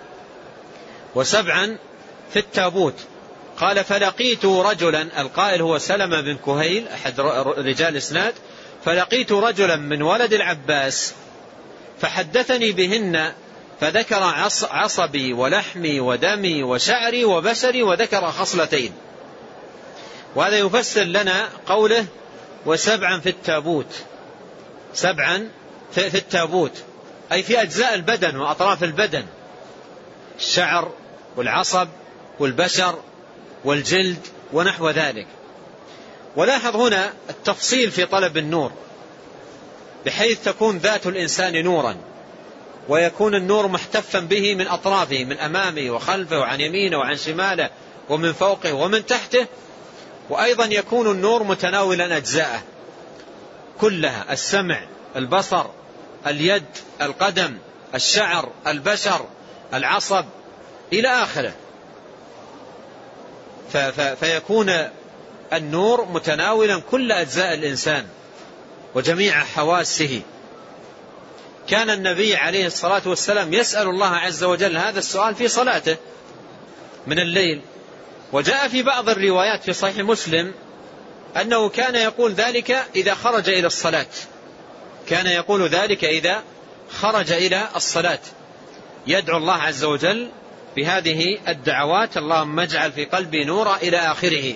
[SPEAKER 2] وسبعا في التابوت. قال فلقيت رجلا، القائل هو سلمة بن كهيل أحد رجال إسناد، فلقيت رجلا من ولد العباس فحدثني بهن، فذكر عصبي ولحمي ودمي وشعري وبشري، وذكر خصلتين. وهذا يفسر لنا قوله وسبعا في التابوت، سبعا في التابوت أي في أجزاء البدن وأطراف البدن، الشعر والعصب والبشر والجلد ونحو ذلك. ولاحظ هنا التفصيل في طلب النور، بحيث تكون ذات الإنسان نورا، ويكون النور محتفا به من أطرافه، من أمامه وخلفه وعن يمينه وعن شماله ومن فوقه ومن تحته. وأيضا يكون النور متناولا أجزاءه كلها: السمع، البصر، اليد، القدم، الشعر، البشر، العصب، إلى آخره. فيكون النور متناولا كل أجزاء الإنسان وجميع حواسه. كان النبي عليه الصلاة والسلام يسأل الله عز وجل هذا السؤال في صلاته من الليل. وجاء في بعض الروايات في صحيح مسلم أنه كان يقول ذلك إذا خرج إلى الصلاة، كان يقول ذلك إذا خرج إلى الصلاة، يدعو الله عز وجل بهذه الدعوات: اللهم اجعل في قلبي نورا، إلى آخره.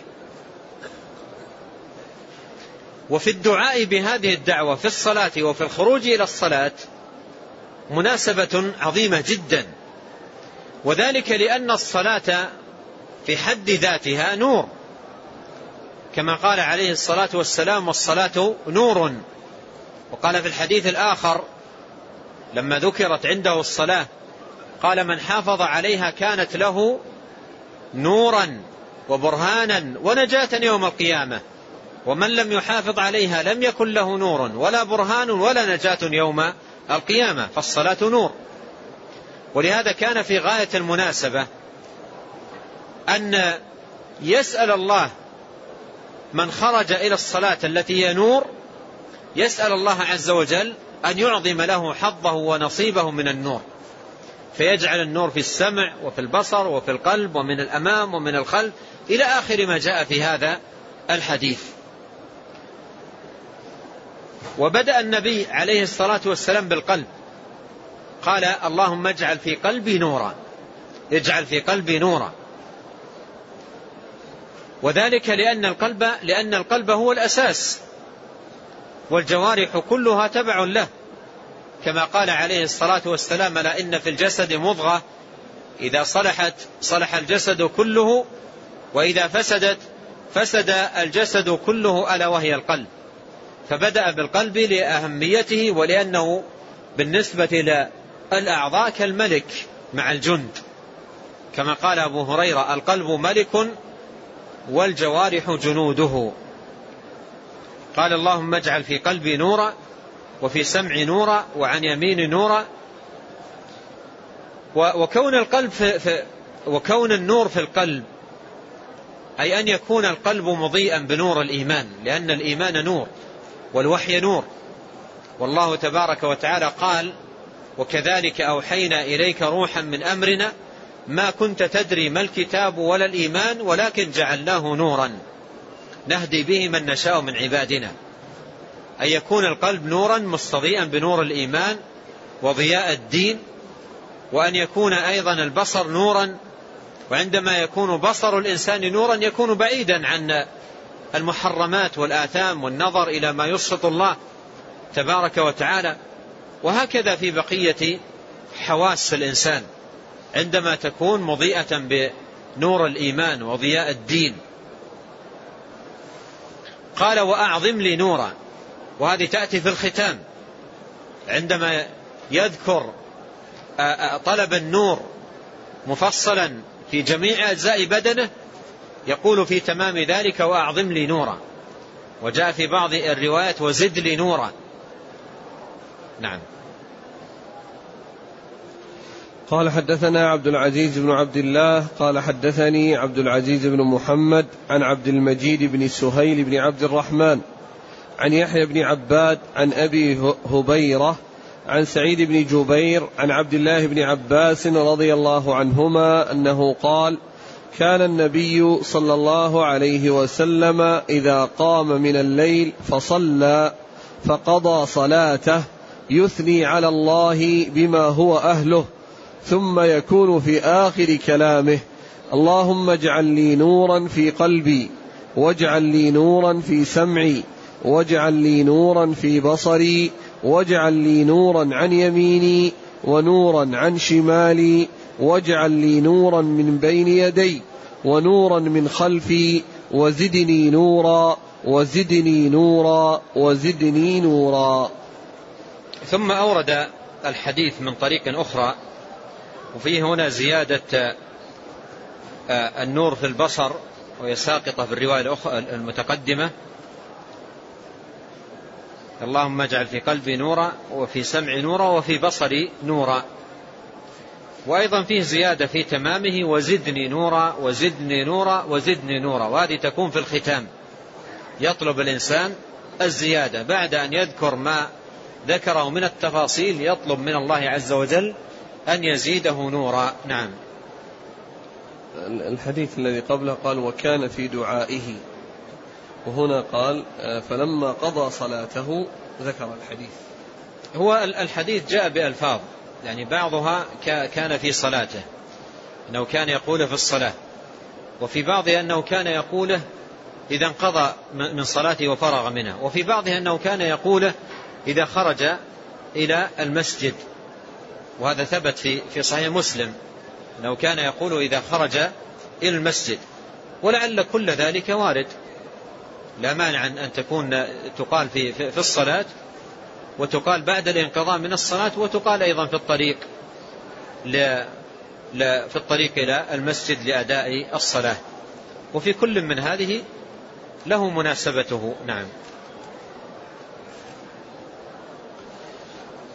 [SPEAKER 2] وفي الدعاء بهذه الدعوة في الصلاة وفي الخروج إلى الصلاة مناسبة عظيمة جدا، وذلك لأن الصلاة في حد ذاتها نور، كما قال عليه الصلاة والسلام: والصلاة نور. وقال في الحديث الآخر لما ذكرت عنده الصلاة قال: من حافظ عليها كانت له نورا وبرهانا ونجاة يوم القيامة، ومن لم يحافظ عليها لم يكن له نور ولا برهان ولا نجاة يوم القيامة، فالصلاة نور. ولهذا كان في غاية المناسبة أن يسأل الله من خرج إلى الصلاة التي هي نور، يسأل الله عز وجل أن يعظم له حظه ونصيبه من النور، فيجعل النور في السمع وفي البصر وفي القلب ومن الأمام ومن الخلف إلى آخر ما جاء في هذا الحديث. وبدأ النبي عليه الصلاة والسلام بالقلب، قال اللهم اجعل في قلبي نورا، اجعل في قلبي نورا. وذلك لأن القلب لأن القلب هو الأساس، والجوارح كلها تبع له، كما قال عليه الصلاة والسلام ألا إن في الجسد مضغة إذا صلحت صلح الجسد كله وإذا فسدت فسد الجسد كله ألا وهي القلب. فبدأ بالقلب لأهميته، ولأنه بالنسبة للأعضاء كالملك مع الجند، كما قال أبو هريرة القلب ملك والجوارح جنوده. قال اللهم اجعل في قلبي نورا وفي سمعي نورا وعن يميني نورا. وكون القلب في في وكون النور في القلب أي أن يكون القلب مضيئا بنور الإيمان، لأن الإيمان نور والوحي نور. والله تبارك وتعالى قال وكذلك أوحينا إليك روحا من أمرنا ما كنت تدري ما الكتاب ولا الإيمان ولكن جعلناه نورا نهدي به من نشاء من عبادنا. أن يكون القلب نورا مستضيئا بنور الإيمان وضياء الدين، وأن يكون أيضا البصر نورا، وعندما يكون بصر الإنسان نورا يكون بعيدا عن المحرمات والآثام والنظر إلى ما يسخط الله تبارك وتعالى. وهكذا في بقية حواس الإنسان عندما تكون مضيئة بنور الإيمان وضياء الدين. قال وأعظم لي نورا، وهذه تأتي في الختام عندما يذكر طلب النور مفصلا في جميع أجزاء بدنه، يقول في تمام ذلك وأعظم لي نورا. وجاء في بعض الروايات وزد لي نورا. نعم.
[SPEAKER 1] قال حدثنا عبد العزيز بن عبد الله قال حدثني عبد العزيز بن محمد عن عبد المجيد بن سهيل بن عبد الرحمن عن يحيى بن عباد عن أبي هبيرة عن سعيد بن جبير عن عبد الله بن عباس رضي الله عنهما أنه قال كان النبي صلى الله عليه وسلم إذا قام من الليل فصلى فقضى صلاته يثني على الله بما هو أهله، ثم يكون في آخر كلامه اللهم اجعل لي نورا في قلبي واجعل لي نورا في سمعي واجعل لي نورا في بصري واجعل لي نورا عن يميني ونورا عن شمالي واجعل لي نورا من بين يدي ونورا من خلفي وزدني نورا وزدني نورا وزدني نورا.
[SPEAKER 2] ثم أورد الحديث من طريق أخرى، وفيه هنا زيادة النور في البصر وهي ساقطة في الرواية المتقدمة، اللهم اجعل في قلبي نورا وفي سمعي نورا وفي بصري نورا. وأيضا فيه زيادة في تمامه وزدني نورا وزدني نورا وزدني نورا، وهذه تكون في الختام. يطلب الإنسان الزيادة بعد أن يذكر ما ذكره من التفاصيل، يطلب من الله عز وجل أن يزيده نورا. نعم.
[SPEAKER 1] الحديث الذي قبله قال وكان في دعائه، وهنا قال فلما قضى صلاته ذكر الحديث.
[SPEAKER 2] هو الحديث جاء بألفاظ، يعني بعضها كان في صلاته أنه كان يقوله في الصلاة، وفي بعضها أنه كان يقوله إذا انقضى من صلاته وفرغ منها، وفي بعضها أنه كان يقوله إذا خرج إلى المسجد، وهذا ثبت في في صحيح مسلم أنه كان يقول إذا خرج إلى المسجد. ولعل كل ذلك وارد، لا مانع أن تكون تقال في في الصلاة، وتقال بعد الانقضاء من الصلاة، وتقال أيضا في الطريق ل في الطريق إلى المسجد لأداء الصلاة، وفي كل من هذه له مناسبته. نعم.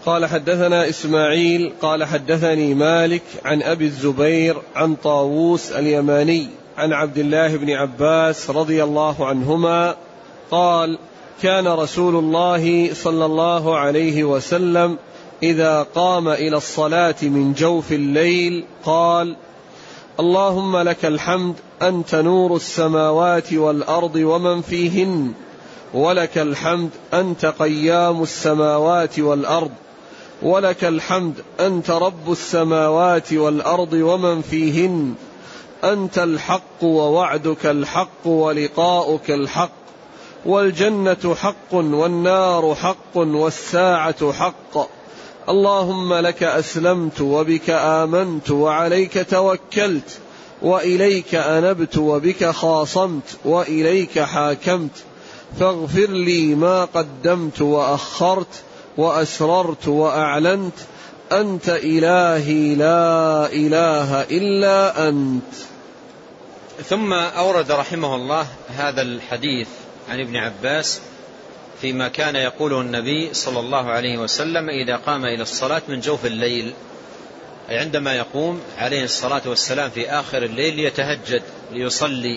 [SPEAKER 1] قال حدثنا إسماعيل قال حدثني مالك عن أبي الزبير عن طاووس اليماني عن عبد الله بن عباس رضي الله عنهما قال كان رسول الله صلى الله عليه وسلم إذا قام إلى الصلاة من جوف الليل قال اللهم لك الحمد أنت نور السماوات والأرض ومن فيهن ولك الحمد أنت قيام السماوات والأرض ولك الحمد أنت رب السماوات والأرض ومن فيهن أنت الحق ووعدك الحق ولقاؤك الحق والجنة حق والنار حق والساعة حق اللهم لك أسلمت وبك آمنت وعليك توكلت وإليك أنبت وبك خاصمت وإليك حاكمت فاغفر لي ما قدمت وأخرت وأسررت وأعلنت أنت إلهي لا إله إلا أنت.
[SPEAKER 2] ثم أورد رحمه الله هذا الحديث عن ابن عباس فيما كان يقوله النبي صلى الله عليه وسلم إذا قام إلى الصلاة من جوف الليل، أي عندما يقوم عليه الصلاة والسلام في آخر الليل ليتهجد ليصلي،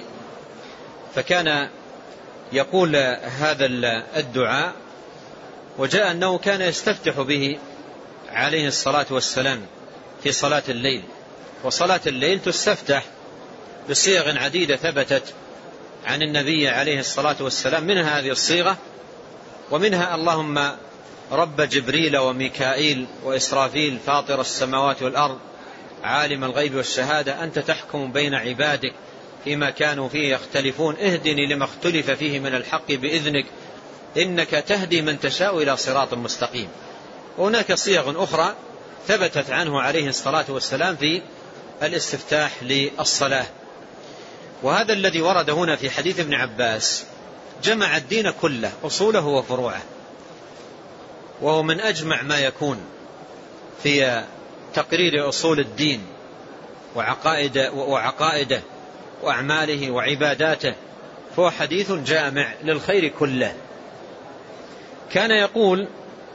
[SPEAKER 2] فكان يقول هذا الدعاء، وجاء أنه كان يستفتح به عليه الصلاة والسلام في صلاة الليل، وصلاة الليل تستفتح بصيغ عديدة ثبتت عن النبي عليه الصلاة والسلام، منها هذه الصيغة، ومنها اللهم رب جبريل وميكائيل وإسرافيل فاطر السماوات والأرض عالم الغيب والشهادة أنت تحكم بين عبادك فيما كانوا فيه يختلفون اهدني لما اختلف فيه من الحق بإذنك إنك تهدي من تشاء إلى صراط مستقيم. وهناك صيغ أخرى ثبتت عنه عليه الصلاة والسلام في الاستفتاح للصلاة. وهذا الذي ورد هنا في حديث ابن عباس جمع الدين كله أصوله وفروعه، وهو من أجمع ما يكون في تقرير أصول الدين وعقائد وعقائده وأعماله وعباداته، فهو حديث جامع للخير كله. كان يقول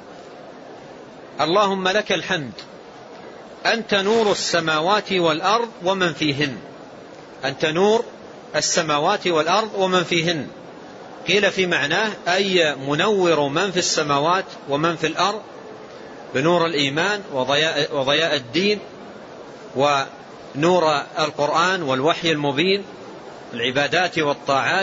[SPEAKER 2] اللهم لك الحمد أنت نور السماوات والأرض ومن فيهن، أنت نور السماوات والأرض ومن فيهن، قيل في معناه أي منور من في السماوات ومن في الأرض بنور الإيمان وضياء, وضياء الدين ونور القرآن والوحي المبين العبادات والطاعات.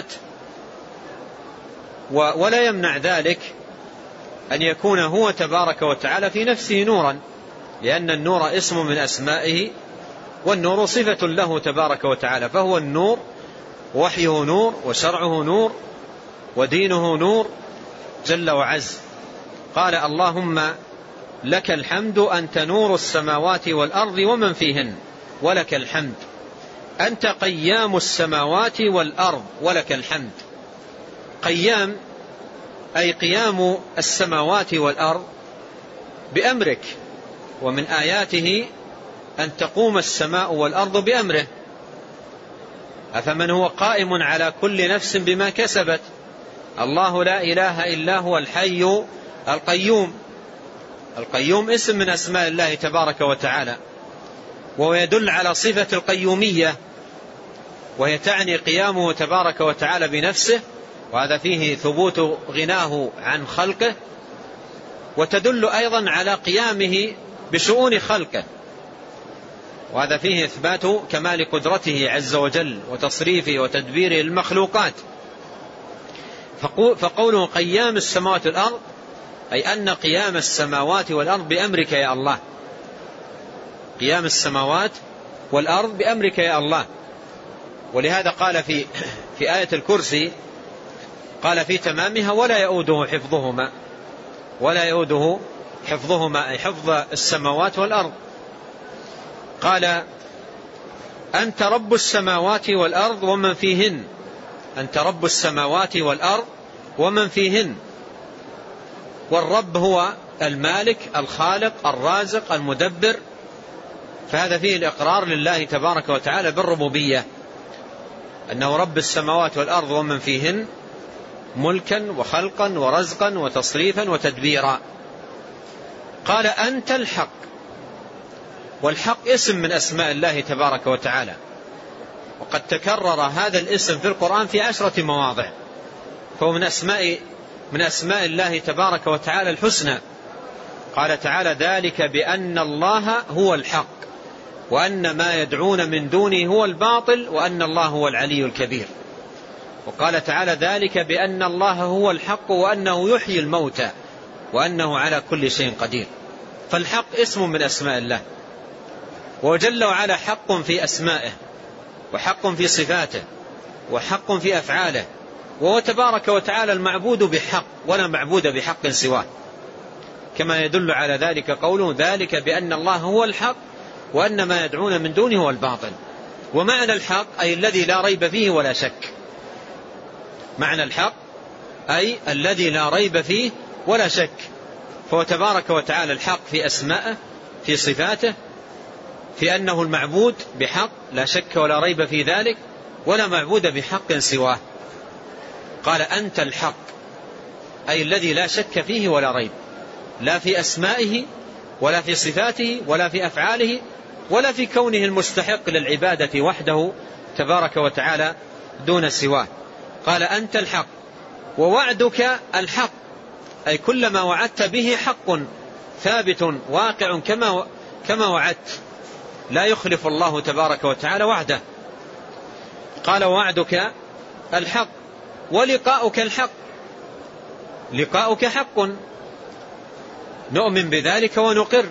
[SPEAKER 2] ولا يمنع ذلك أن يكون هو تبارك وتعالى في نفسه نورا، لأن النور اسم من أسمائه، والنور صفة له تبارك وتعالى، فهو النور، وحيه نور، وشرعه نور، ودينه نور جل وعز. قال اللهم لك الحمد أنت نور السماوات والأرض ومن فيهن ولك الحمد أنت قيام السماوات والأرض ولك الحمد. قيام أي قيام السماوات والأرض بأمرك، ومن آياته أن تقوم السماء والأرض بأمره، أفمن هو قائم على كل نفس بما كسبت. الله لا إله إلا هو الحي القيوم. القيوم اسم من أسماء الله تبارك وتعالى، وهو يدل على صفة القيومية، وهي تعني قيامه تبارك وتعالى بنفسه، وهذا فيه ثبوت غناه عن خلقه، وتدل أيضا على قيامه بشؤون خلقه، وهذا فيه إثبات كمال قدرته عز وجل وتصريفه وتدبيره المخلوقات. فقوله قيام السماوات والأرض أي أن قيام السماوات والأرض بأمرك يا الله، قيام السماوات والأرض بأمرك يا الله. ولهذا قال في في آية الكرسي، قال في تمامها ولا يؤوده حفظهما، ولا يؤوده حفظهما أي حفظ السماوات والأرض. قال أنت رب السماوات والأرض ومن فيهن، أنت رب السماوات والأرض ومن فيهن. والرب هو المالك الخالق الرازق المدبر، فهذا فيه الإقرار لله تبارك وتعالى بالربوبية، أنه رب السماوات والأرض ومن فيهن ملكا وخلقا ورزقا وتصريفا وتدبيرا. قال أنت الحق. والحق اسم من أسماء الله تبارك وتعالى، وقد تكرر هذا الاسم في القرآن في عشرة مواضع، فهو من أسماء من أسماء الله تبارك وتعالى الحسنى. قال تعالى ذلك بأن الله هو الحق وأن ما يدعون من دونه هو الباطل وأن الله هو العلي الكبير. وقال تعالى ذلك بأن الله هو الحق وأنه يحيي الموتى وأنه على كل شيء قدير. فالحق اسم من أسماء الله، وجل وعلا حق في أسمائه وحق في صفاته وحق في أفعاله، وهو تبارك وتعالى المعبود بحق ولا معبود بحق سواه، كما يدل على ذلك قوله ذلك بأن الله هو الحق وأن ما يدعون من دونه هو الباطل. ومعنى الحق أي الذي لا ريب فيه ولا شك. معنى الحق أي الذي لا ريب فيه ولا شك، فهو تبارك وتعالى الحق في أسمائه في صفاته في أنه المعبود بحق لا شك ولا ريب في ذلك ولا معبود بحق سواه. قال أنت الحق أي الذي لا شك فيه ولا ريب، لا في أسمائه ولا في صفاته ولا في أفعاله ولا في كونه المستحق للعبادة وحده تبارك وتعالى دون سواه. قال أنت الحق ووعدك الحق أي كل ما وعدت به حق ثابت واقع كما كما وعدت، لا يخلف الله تبارك وتعالى وعده. قال وعدك الحق ولقاؤك الحق. لقاؤك حق نؤمن بذلك ونقر،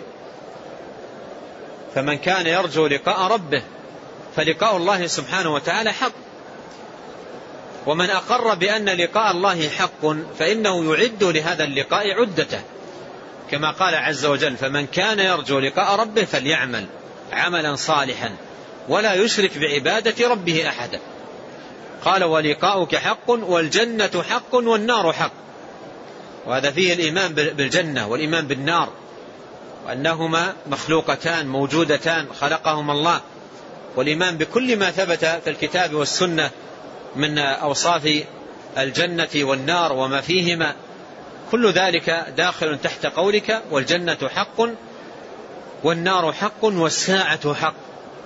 [SPEAKER 2] فمن كان يرجو لقاء ربه فلقاء الله سبحانه وتعالى حق. ومن أقر بأن لقاء الله حق فإنه يعد لهذا اللقاء عدته، كما قال عز وجل فمن كان يرجو لقاء ربه فليعمل عملا صالحا ولا يشرك بعبادة ربه أحدا. قال ولقاؤك حق والجنة حق والنار حق. وهذا فيه الإيمان بالجنة والإيمان بالنار، وأنهما مخلوقتان موجودتان خلقهما الله، والإيمان بكل ما ثبت في الكتاب والسنة من أوصاف الجنة والنار وما فيهما، كل ذلك داخل تحت قولك والجنة حق والنار حق والساعة حق،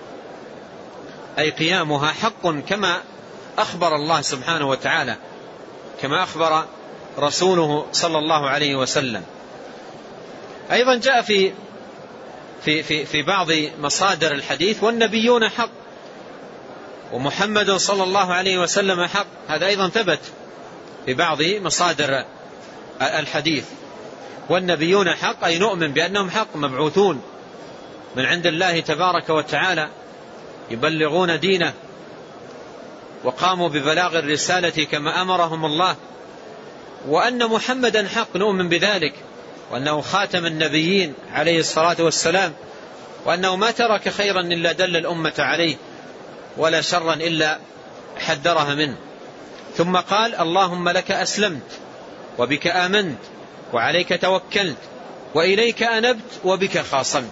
[SPEAKER 2] أي قيامها حق كما أخبر الله سبحانه وتعالى، كما أخبر رسوله صلى الله عليه وسلم. أيضا جاء في في في في بعض مصادر الحديث والنبيون حق ومحمد صلى الله عليه وسلم حق، هذا أيضا ثبت في بعض مصادر الحديث. والنبيون حق أي نؤمن بأنهم حق مبعوثون من عند الله تبارك وتعالى يبلغون دينه وقاموا ببلاغ الرسالة كما أمرهم الله، وأن محمدا حق نؤمن بذلك، وأنه خاتم النبيين عليه الصلاة والسلام، وأنه ما ترك خيرا إلا دل الأمة عليه ولا شرا إلا حذرها منه. ثم قال اللهم لك أسلمت وبك آمنت وعليك توكلت وإليك أنبت وبك خاصمت.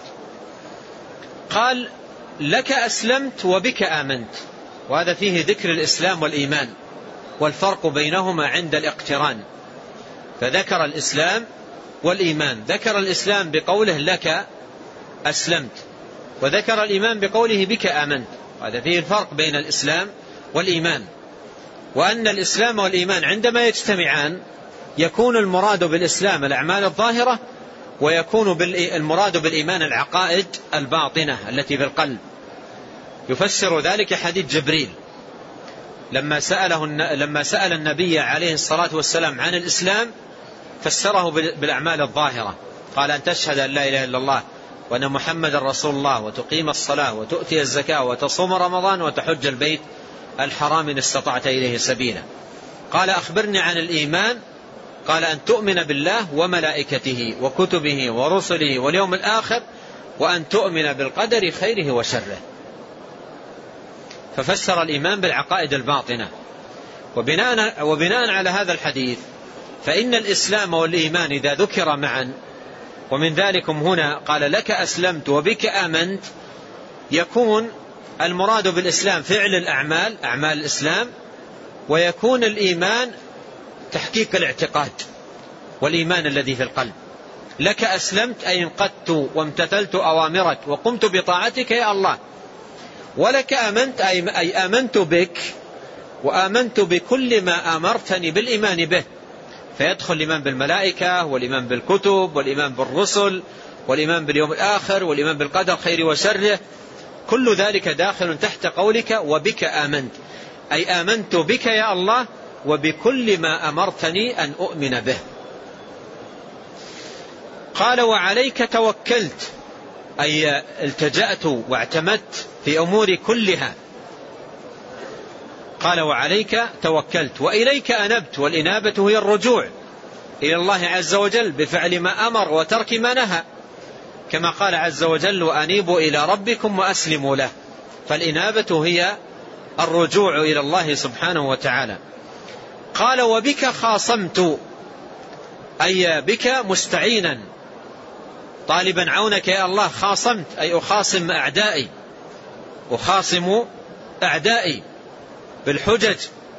[SPEAKER 2] قال لك أسلمت وبك آمنت، وهذا فيه ذكر الإسلام والإيمان والفرق بينهما عند الاقتران، فذكر الإسلام والإيمان. ذكر الإسلام بقوله لك أسلمت، وذكر الإيمان بقوله بك آمنت، وهذا فيه الفرق بين الإسلام والإيمان، وأن الإسلام والإيمان عندما يجتمعان يكون المراد بالإسلام الأعمال الظاهرة، ويكون المراد بالإيمان العقائد الباطنة التي في القلب. يفسر ذلك حديث جبريل لما سأله لما سأل النبي عليه الصلاة والسلام عن الإسلام، فسره بالأعمال الظاهرة، قال أن تشهد أن لا إله إلا الله وأن محمد رسول الله وتقيم الصلاة وتؤتي الزكاة وتصوم رمضان وتحج البيت الحرام إن استطعت إليه سبيلا. قال أخبرني عن الإيمان، قال أن تؤمن بالله وملائكته وكتبه ورسله واليوم الآخر وأن تؤمن بالقدر خيره وشره. ففسر الإيمان بالعقائد الباطنة. وبناء, وبناء على هذا الحديث فإن الإسلام والإيمان إذا ذكر معا، ومن ذلكم هنا قال لك أسلمت وبك آمنت، يكون المراد بالإسلام فعل الأعمال أعمال الإسلام، ويكون الإيمان تحقيق الاعتقاد والإيمان الذي في القلب. لك أسلمت أي انقدت وامتثلت أوامرك وقمت بطاعتك يا الله. ولك آمنت أي آمنت بك وآمنت بكل ما أمرتني بالإيمان به، فيدخل الإيمان بالملائكة والإيمان بالكتب والإيمان بالرسل والإيمان باليوم الآخر والإيمان بالقدر خير وشره، كل ذلك داخل تحت قولك وبك آمنت، أي آمنت بك يا الله وبكل ما أمرتني أن أؤمن به. قال وعليك توكلت أي التجأت واعتمدت في أموري كلها. قال وعليك توكلت وإليك أنبت، والإنابة هي الرجوع إلى الله عز وجل بفعل ما أمر وترك ما نهى، كما قال عز وجل وأنيبوا إلى ربكم وأسلموا له، فالإنابة هي الرجوع إلى الله سبحانه وتعالى. قال وبك خاصمت أي بك مستعينا طالبا عونك يا الله. خاصمت أي أخاصم أعدائي، أخاصم أعدائي بالحجج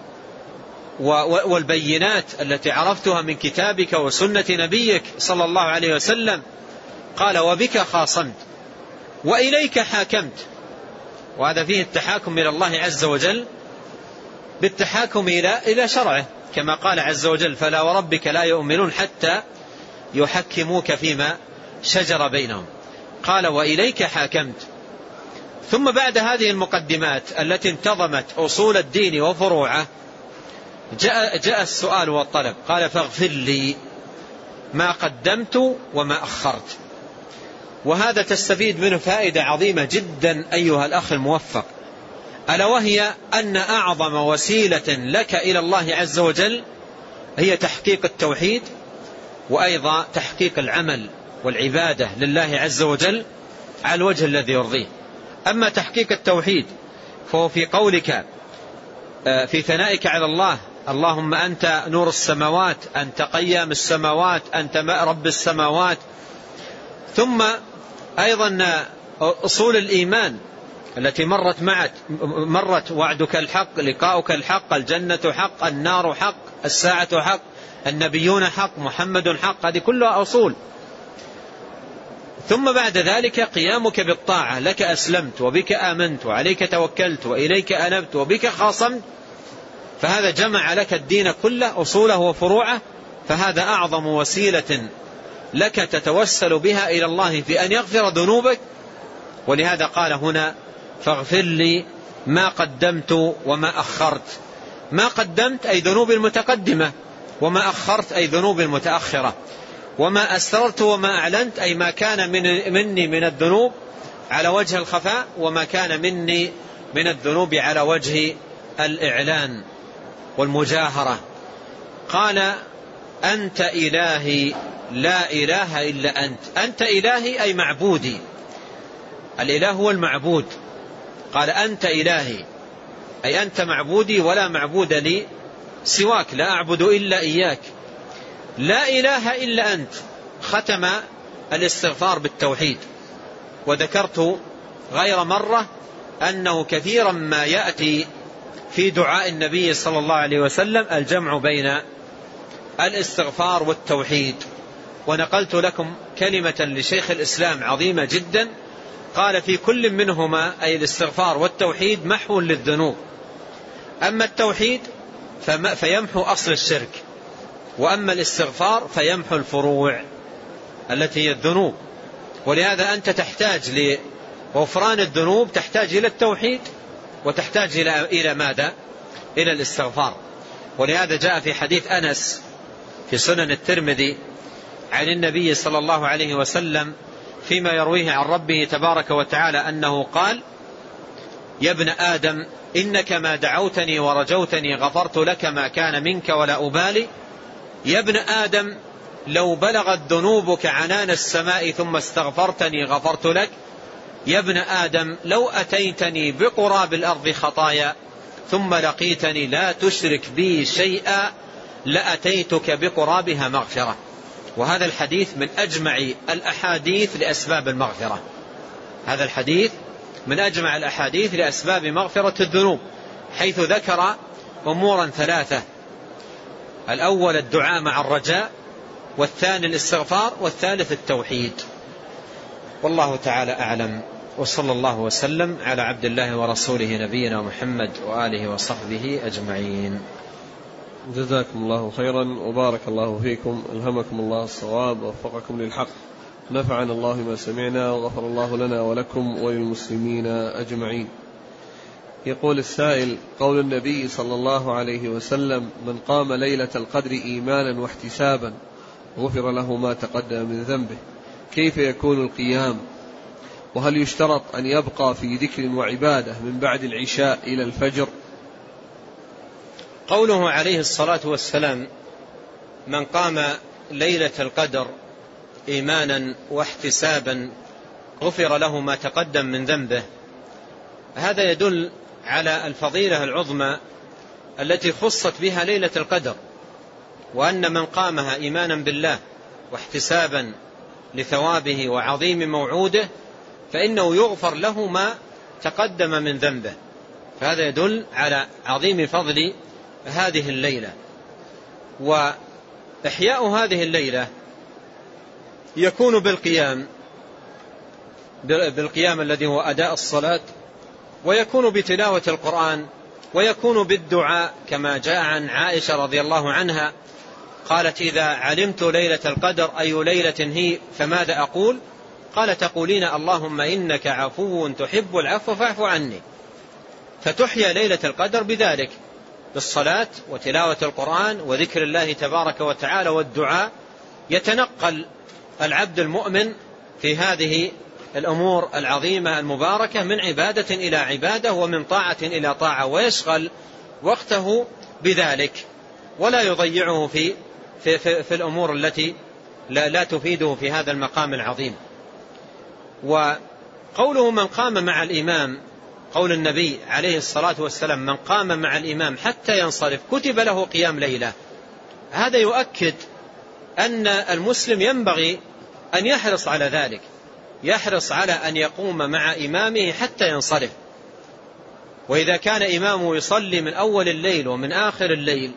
[SPEAKER 2] والبينات التي عرفتها من كتابك وسنة نبيك صلى الله عليه وسلم. قال وبك خاصمت وإليك حاكمت، وهذا فيه التحاكم إلى الله عز وجل بالتحاكم إلى إلى شرعه، كما قال عز وجل فلا وربك لا يؤمنون حتى يحكموك فيما شجر بينهم. قال وإليك حاكمت. ثم بعد هذه المقدمات التي انتظمت أصول الدين وفروعه جاء, جاء السؤال والطلب. قال فاغفر لي ما قدمت وما أخرت. وهذا تستفيد منه فائدة عظيمة جدا أيها الأخ الموفق، ألا وهي أن أعظم وسيلة لك إلى الله عز وجل هي تحقيق التوحيد، وأيضا تحقيق العمل والعبادة لله عز وجل على الوجه الذي يرضيه. أما تحقيق التوحيد فهو في قولك في ثنائك على الله اللهم أنت نور السماوات، أنت قيام السماوات، أنت رب السماوات. ثم أيضا أصول الإيمان التي مرت معت مرت وعدك الحق، لقاؤك الحق، الجنة حق، النار حق، الساعة حق، النبيون حق، محمد حق، هذه كلها أصول. ثم بعد ذلك قيامك بالطاعة، لك أسلمت وبك آمنت وعليك توكلت وإليك أنبت وبك خاصمت، فهذا جمع لك الدين كله أصوله وفروعه، فهذا أعظم وسيلة لك تتوسل بها إلى الله في أن يغفر ذنوبك. ولهذا قال هنا فاغفر لي ما قدمت وما أخرت. ما قدمت أي ذنوب المتقدمة، وما أخرت أي ذنوب المتأخرة، وما أسررت وما أعلنت أي ما كان من مني من الذنوب على وجه الخفاء، وما كان مني من الذنوب على وجه الإعلان والمجاهرة. قال أنت إلهي لا إله إلا أنت. أنت إلهي أي معبودي، الإله هو المعبود. قال أنت إلهي أي أنت معبودي ولا معبود لي سواك، لا أعبد إلا إياك، لا إله إلا أنت. ختم الاستغفار بالتوحيد. وذكرت غير مرة أنه كثيرا ما يأتي في دعاء النبي صلى الله عليه وسلم الجمع بين الاستغفار والتوحيد. ونقلت لكم كلمة لشيخ الإسلام عظيمة جدا، قال في كل منهما أي الاستغفار والتوحيد محو للذنوب. أما التوحيد فيمحو أصل الشرك، وأما الاستغفار فيمحو الفروع التي هي الذنوب. ولهذا أنت تحتاج لغفران الذنوب، تحتاج إلى التوحيد وتحتاج إلى إلى ماذا؟ إلى الاستغفار. ولهذا جاء في حديث أنس في سنن الترمذي عن النبي صلى الله عليه وسلم فيما يرويه عن ربه تبارك وتعالى أنه قال يا ابن آدم إنك ما دعوتني ورجوتني غفرت لك ما كان منك ولا أبالي. يا ابن آدم لو بلغت ذنوبك عنان السماء ثم استغفرتني غفرت لك. يا ابن آدم لو أتيتني بقراب الأرض خطايا ثم لقيتني لا تشرك بي شيئا لأتيتك بقرابها مغفرة. وهذا الحديث من أجمع الأحاديث لأسباب المغفرة. هذا الحديث من أجمع الأحاديث لأسباب مغفرة الذنوب، حيث ذكر أمورا ثلاثة: الأول الدعاء مع الرجاء، والثاني الاستغفار، والثالث التوحيد. والله تعالى أعلم، وصلى الله وسلم على عبد الله ورسوله نبينا محمد وآله وصحبه أجمعين.
[SPEAKER 1] جزاكم الله خيرا وبارك الله فيكم، ألهمكم الله الصواب ووفقكم للحق، نفعنا الله ما سمعنا وغفر الله لنا ولكم وللمسلمين أجمعين. يقول السائل: قول النبي صلى الله عليه وسلم: من قام ليلة القدر إيمانا واحتسابا غفر له ما تقدم من ذنبه، كيف يكون القيام؟ وهل يشترط أن يبقى في ذكر وعبادة من بعد العشاء إلى الفجر؟
[SPEAKER 2] قوله عليه الصلاة والسلام: من قام ليلة القدر إيمانا واحتسابا غفر له ما تقدم من ذنبه، هذا يدل على الفضيلة العظمى التي خصت بها ليلة القدر، وأن من قامها إيمانا بالله واحتسابا لثوابه وعظيم موعوده فإنه يغفر له ما تقدم من ذنبه. فهذا يدل على عظيم فضل هذه الليلة. وإحياء هذه الليلة يكون بالقيام بالقيام الذي هو أداء الصلاة، ويكون بتلاوة القرآن، ويكون بالدعاء كما جاء عن عائشة رضي الله عنها قالت: إذا علمت ليلة القدر أي ليلة هي فماذا أقول؟ قال: تقولين اللهم إنك عفو تحب العفو فاعف عني. فتحيا ليلة القدر بذلك، بالصلاة وتلاوة القرآن وذكر الله تبارك وتعالى والدعاء. يتنقل العبد المؤمن في هذه الأمور العظيمة المباركة من عبادة إلى عبادة ومن طاعة إلى طاعة، ويشغل وقته بذلك ولا يضيعه في, في, في, في الأمور التي لا, لا تفيده في هذا المقام العظيم. وقوله من قام مع الإمام، قول النبي عليه الصلاة والسلام: من قام مع الإمام حتى ينصرف كتب له قيام ليلة. هذا يؤكد أن المسلم ينبغي أن يحرص على ذلك، يحرص على أن يقوم مع إمامه حتى ينصرف. وإذا كان إمامه يصلي من أول الليل ومن آخر الليل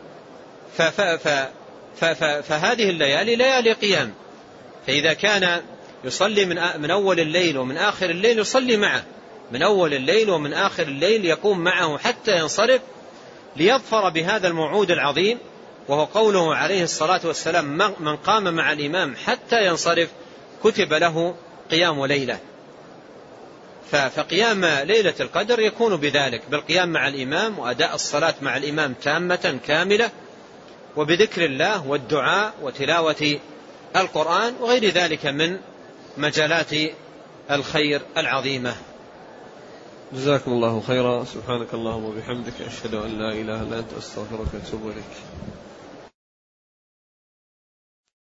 [SPEAKER 2] فهذه الليالي ليالي قيام، فإذا كان يصلي من أول الليل ومن آخر الليل يصلي معه من أول الليل ومن آخر الليل، يقوم معه حتى ينصرف ليظفر بهذا الموعود العظيم، وهو قوله عليه الصلاة والسلام: من قام مع الإمام حتى ينصرف كتب له قيام ليلة. فقيام ليلة القدر يكون بذلك، بالقيام مع الإمام وأداء الصلاة مع الإمام تامة كاملة، وبذكر الله والدعاء وتلاوة القرآن وغير ذلك من مجالات الخير العظيمة.
[SPEAKER 1] جزاكم الله خيرا. سبحانك اللهم وبحمدك، أشهد أن لا إله إلا أنت، أستغفرك وأتوب إليك.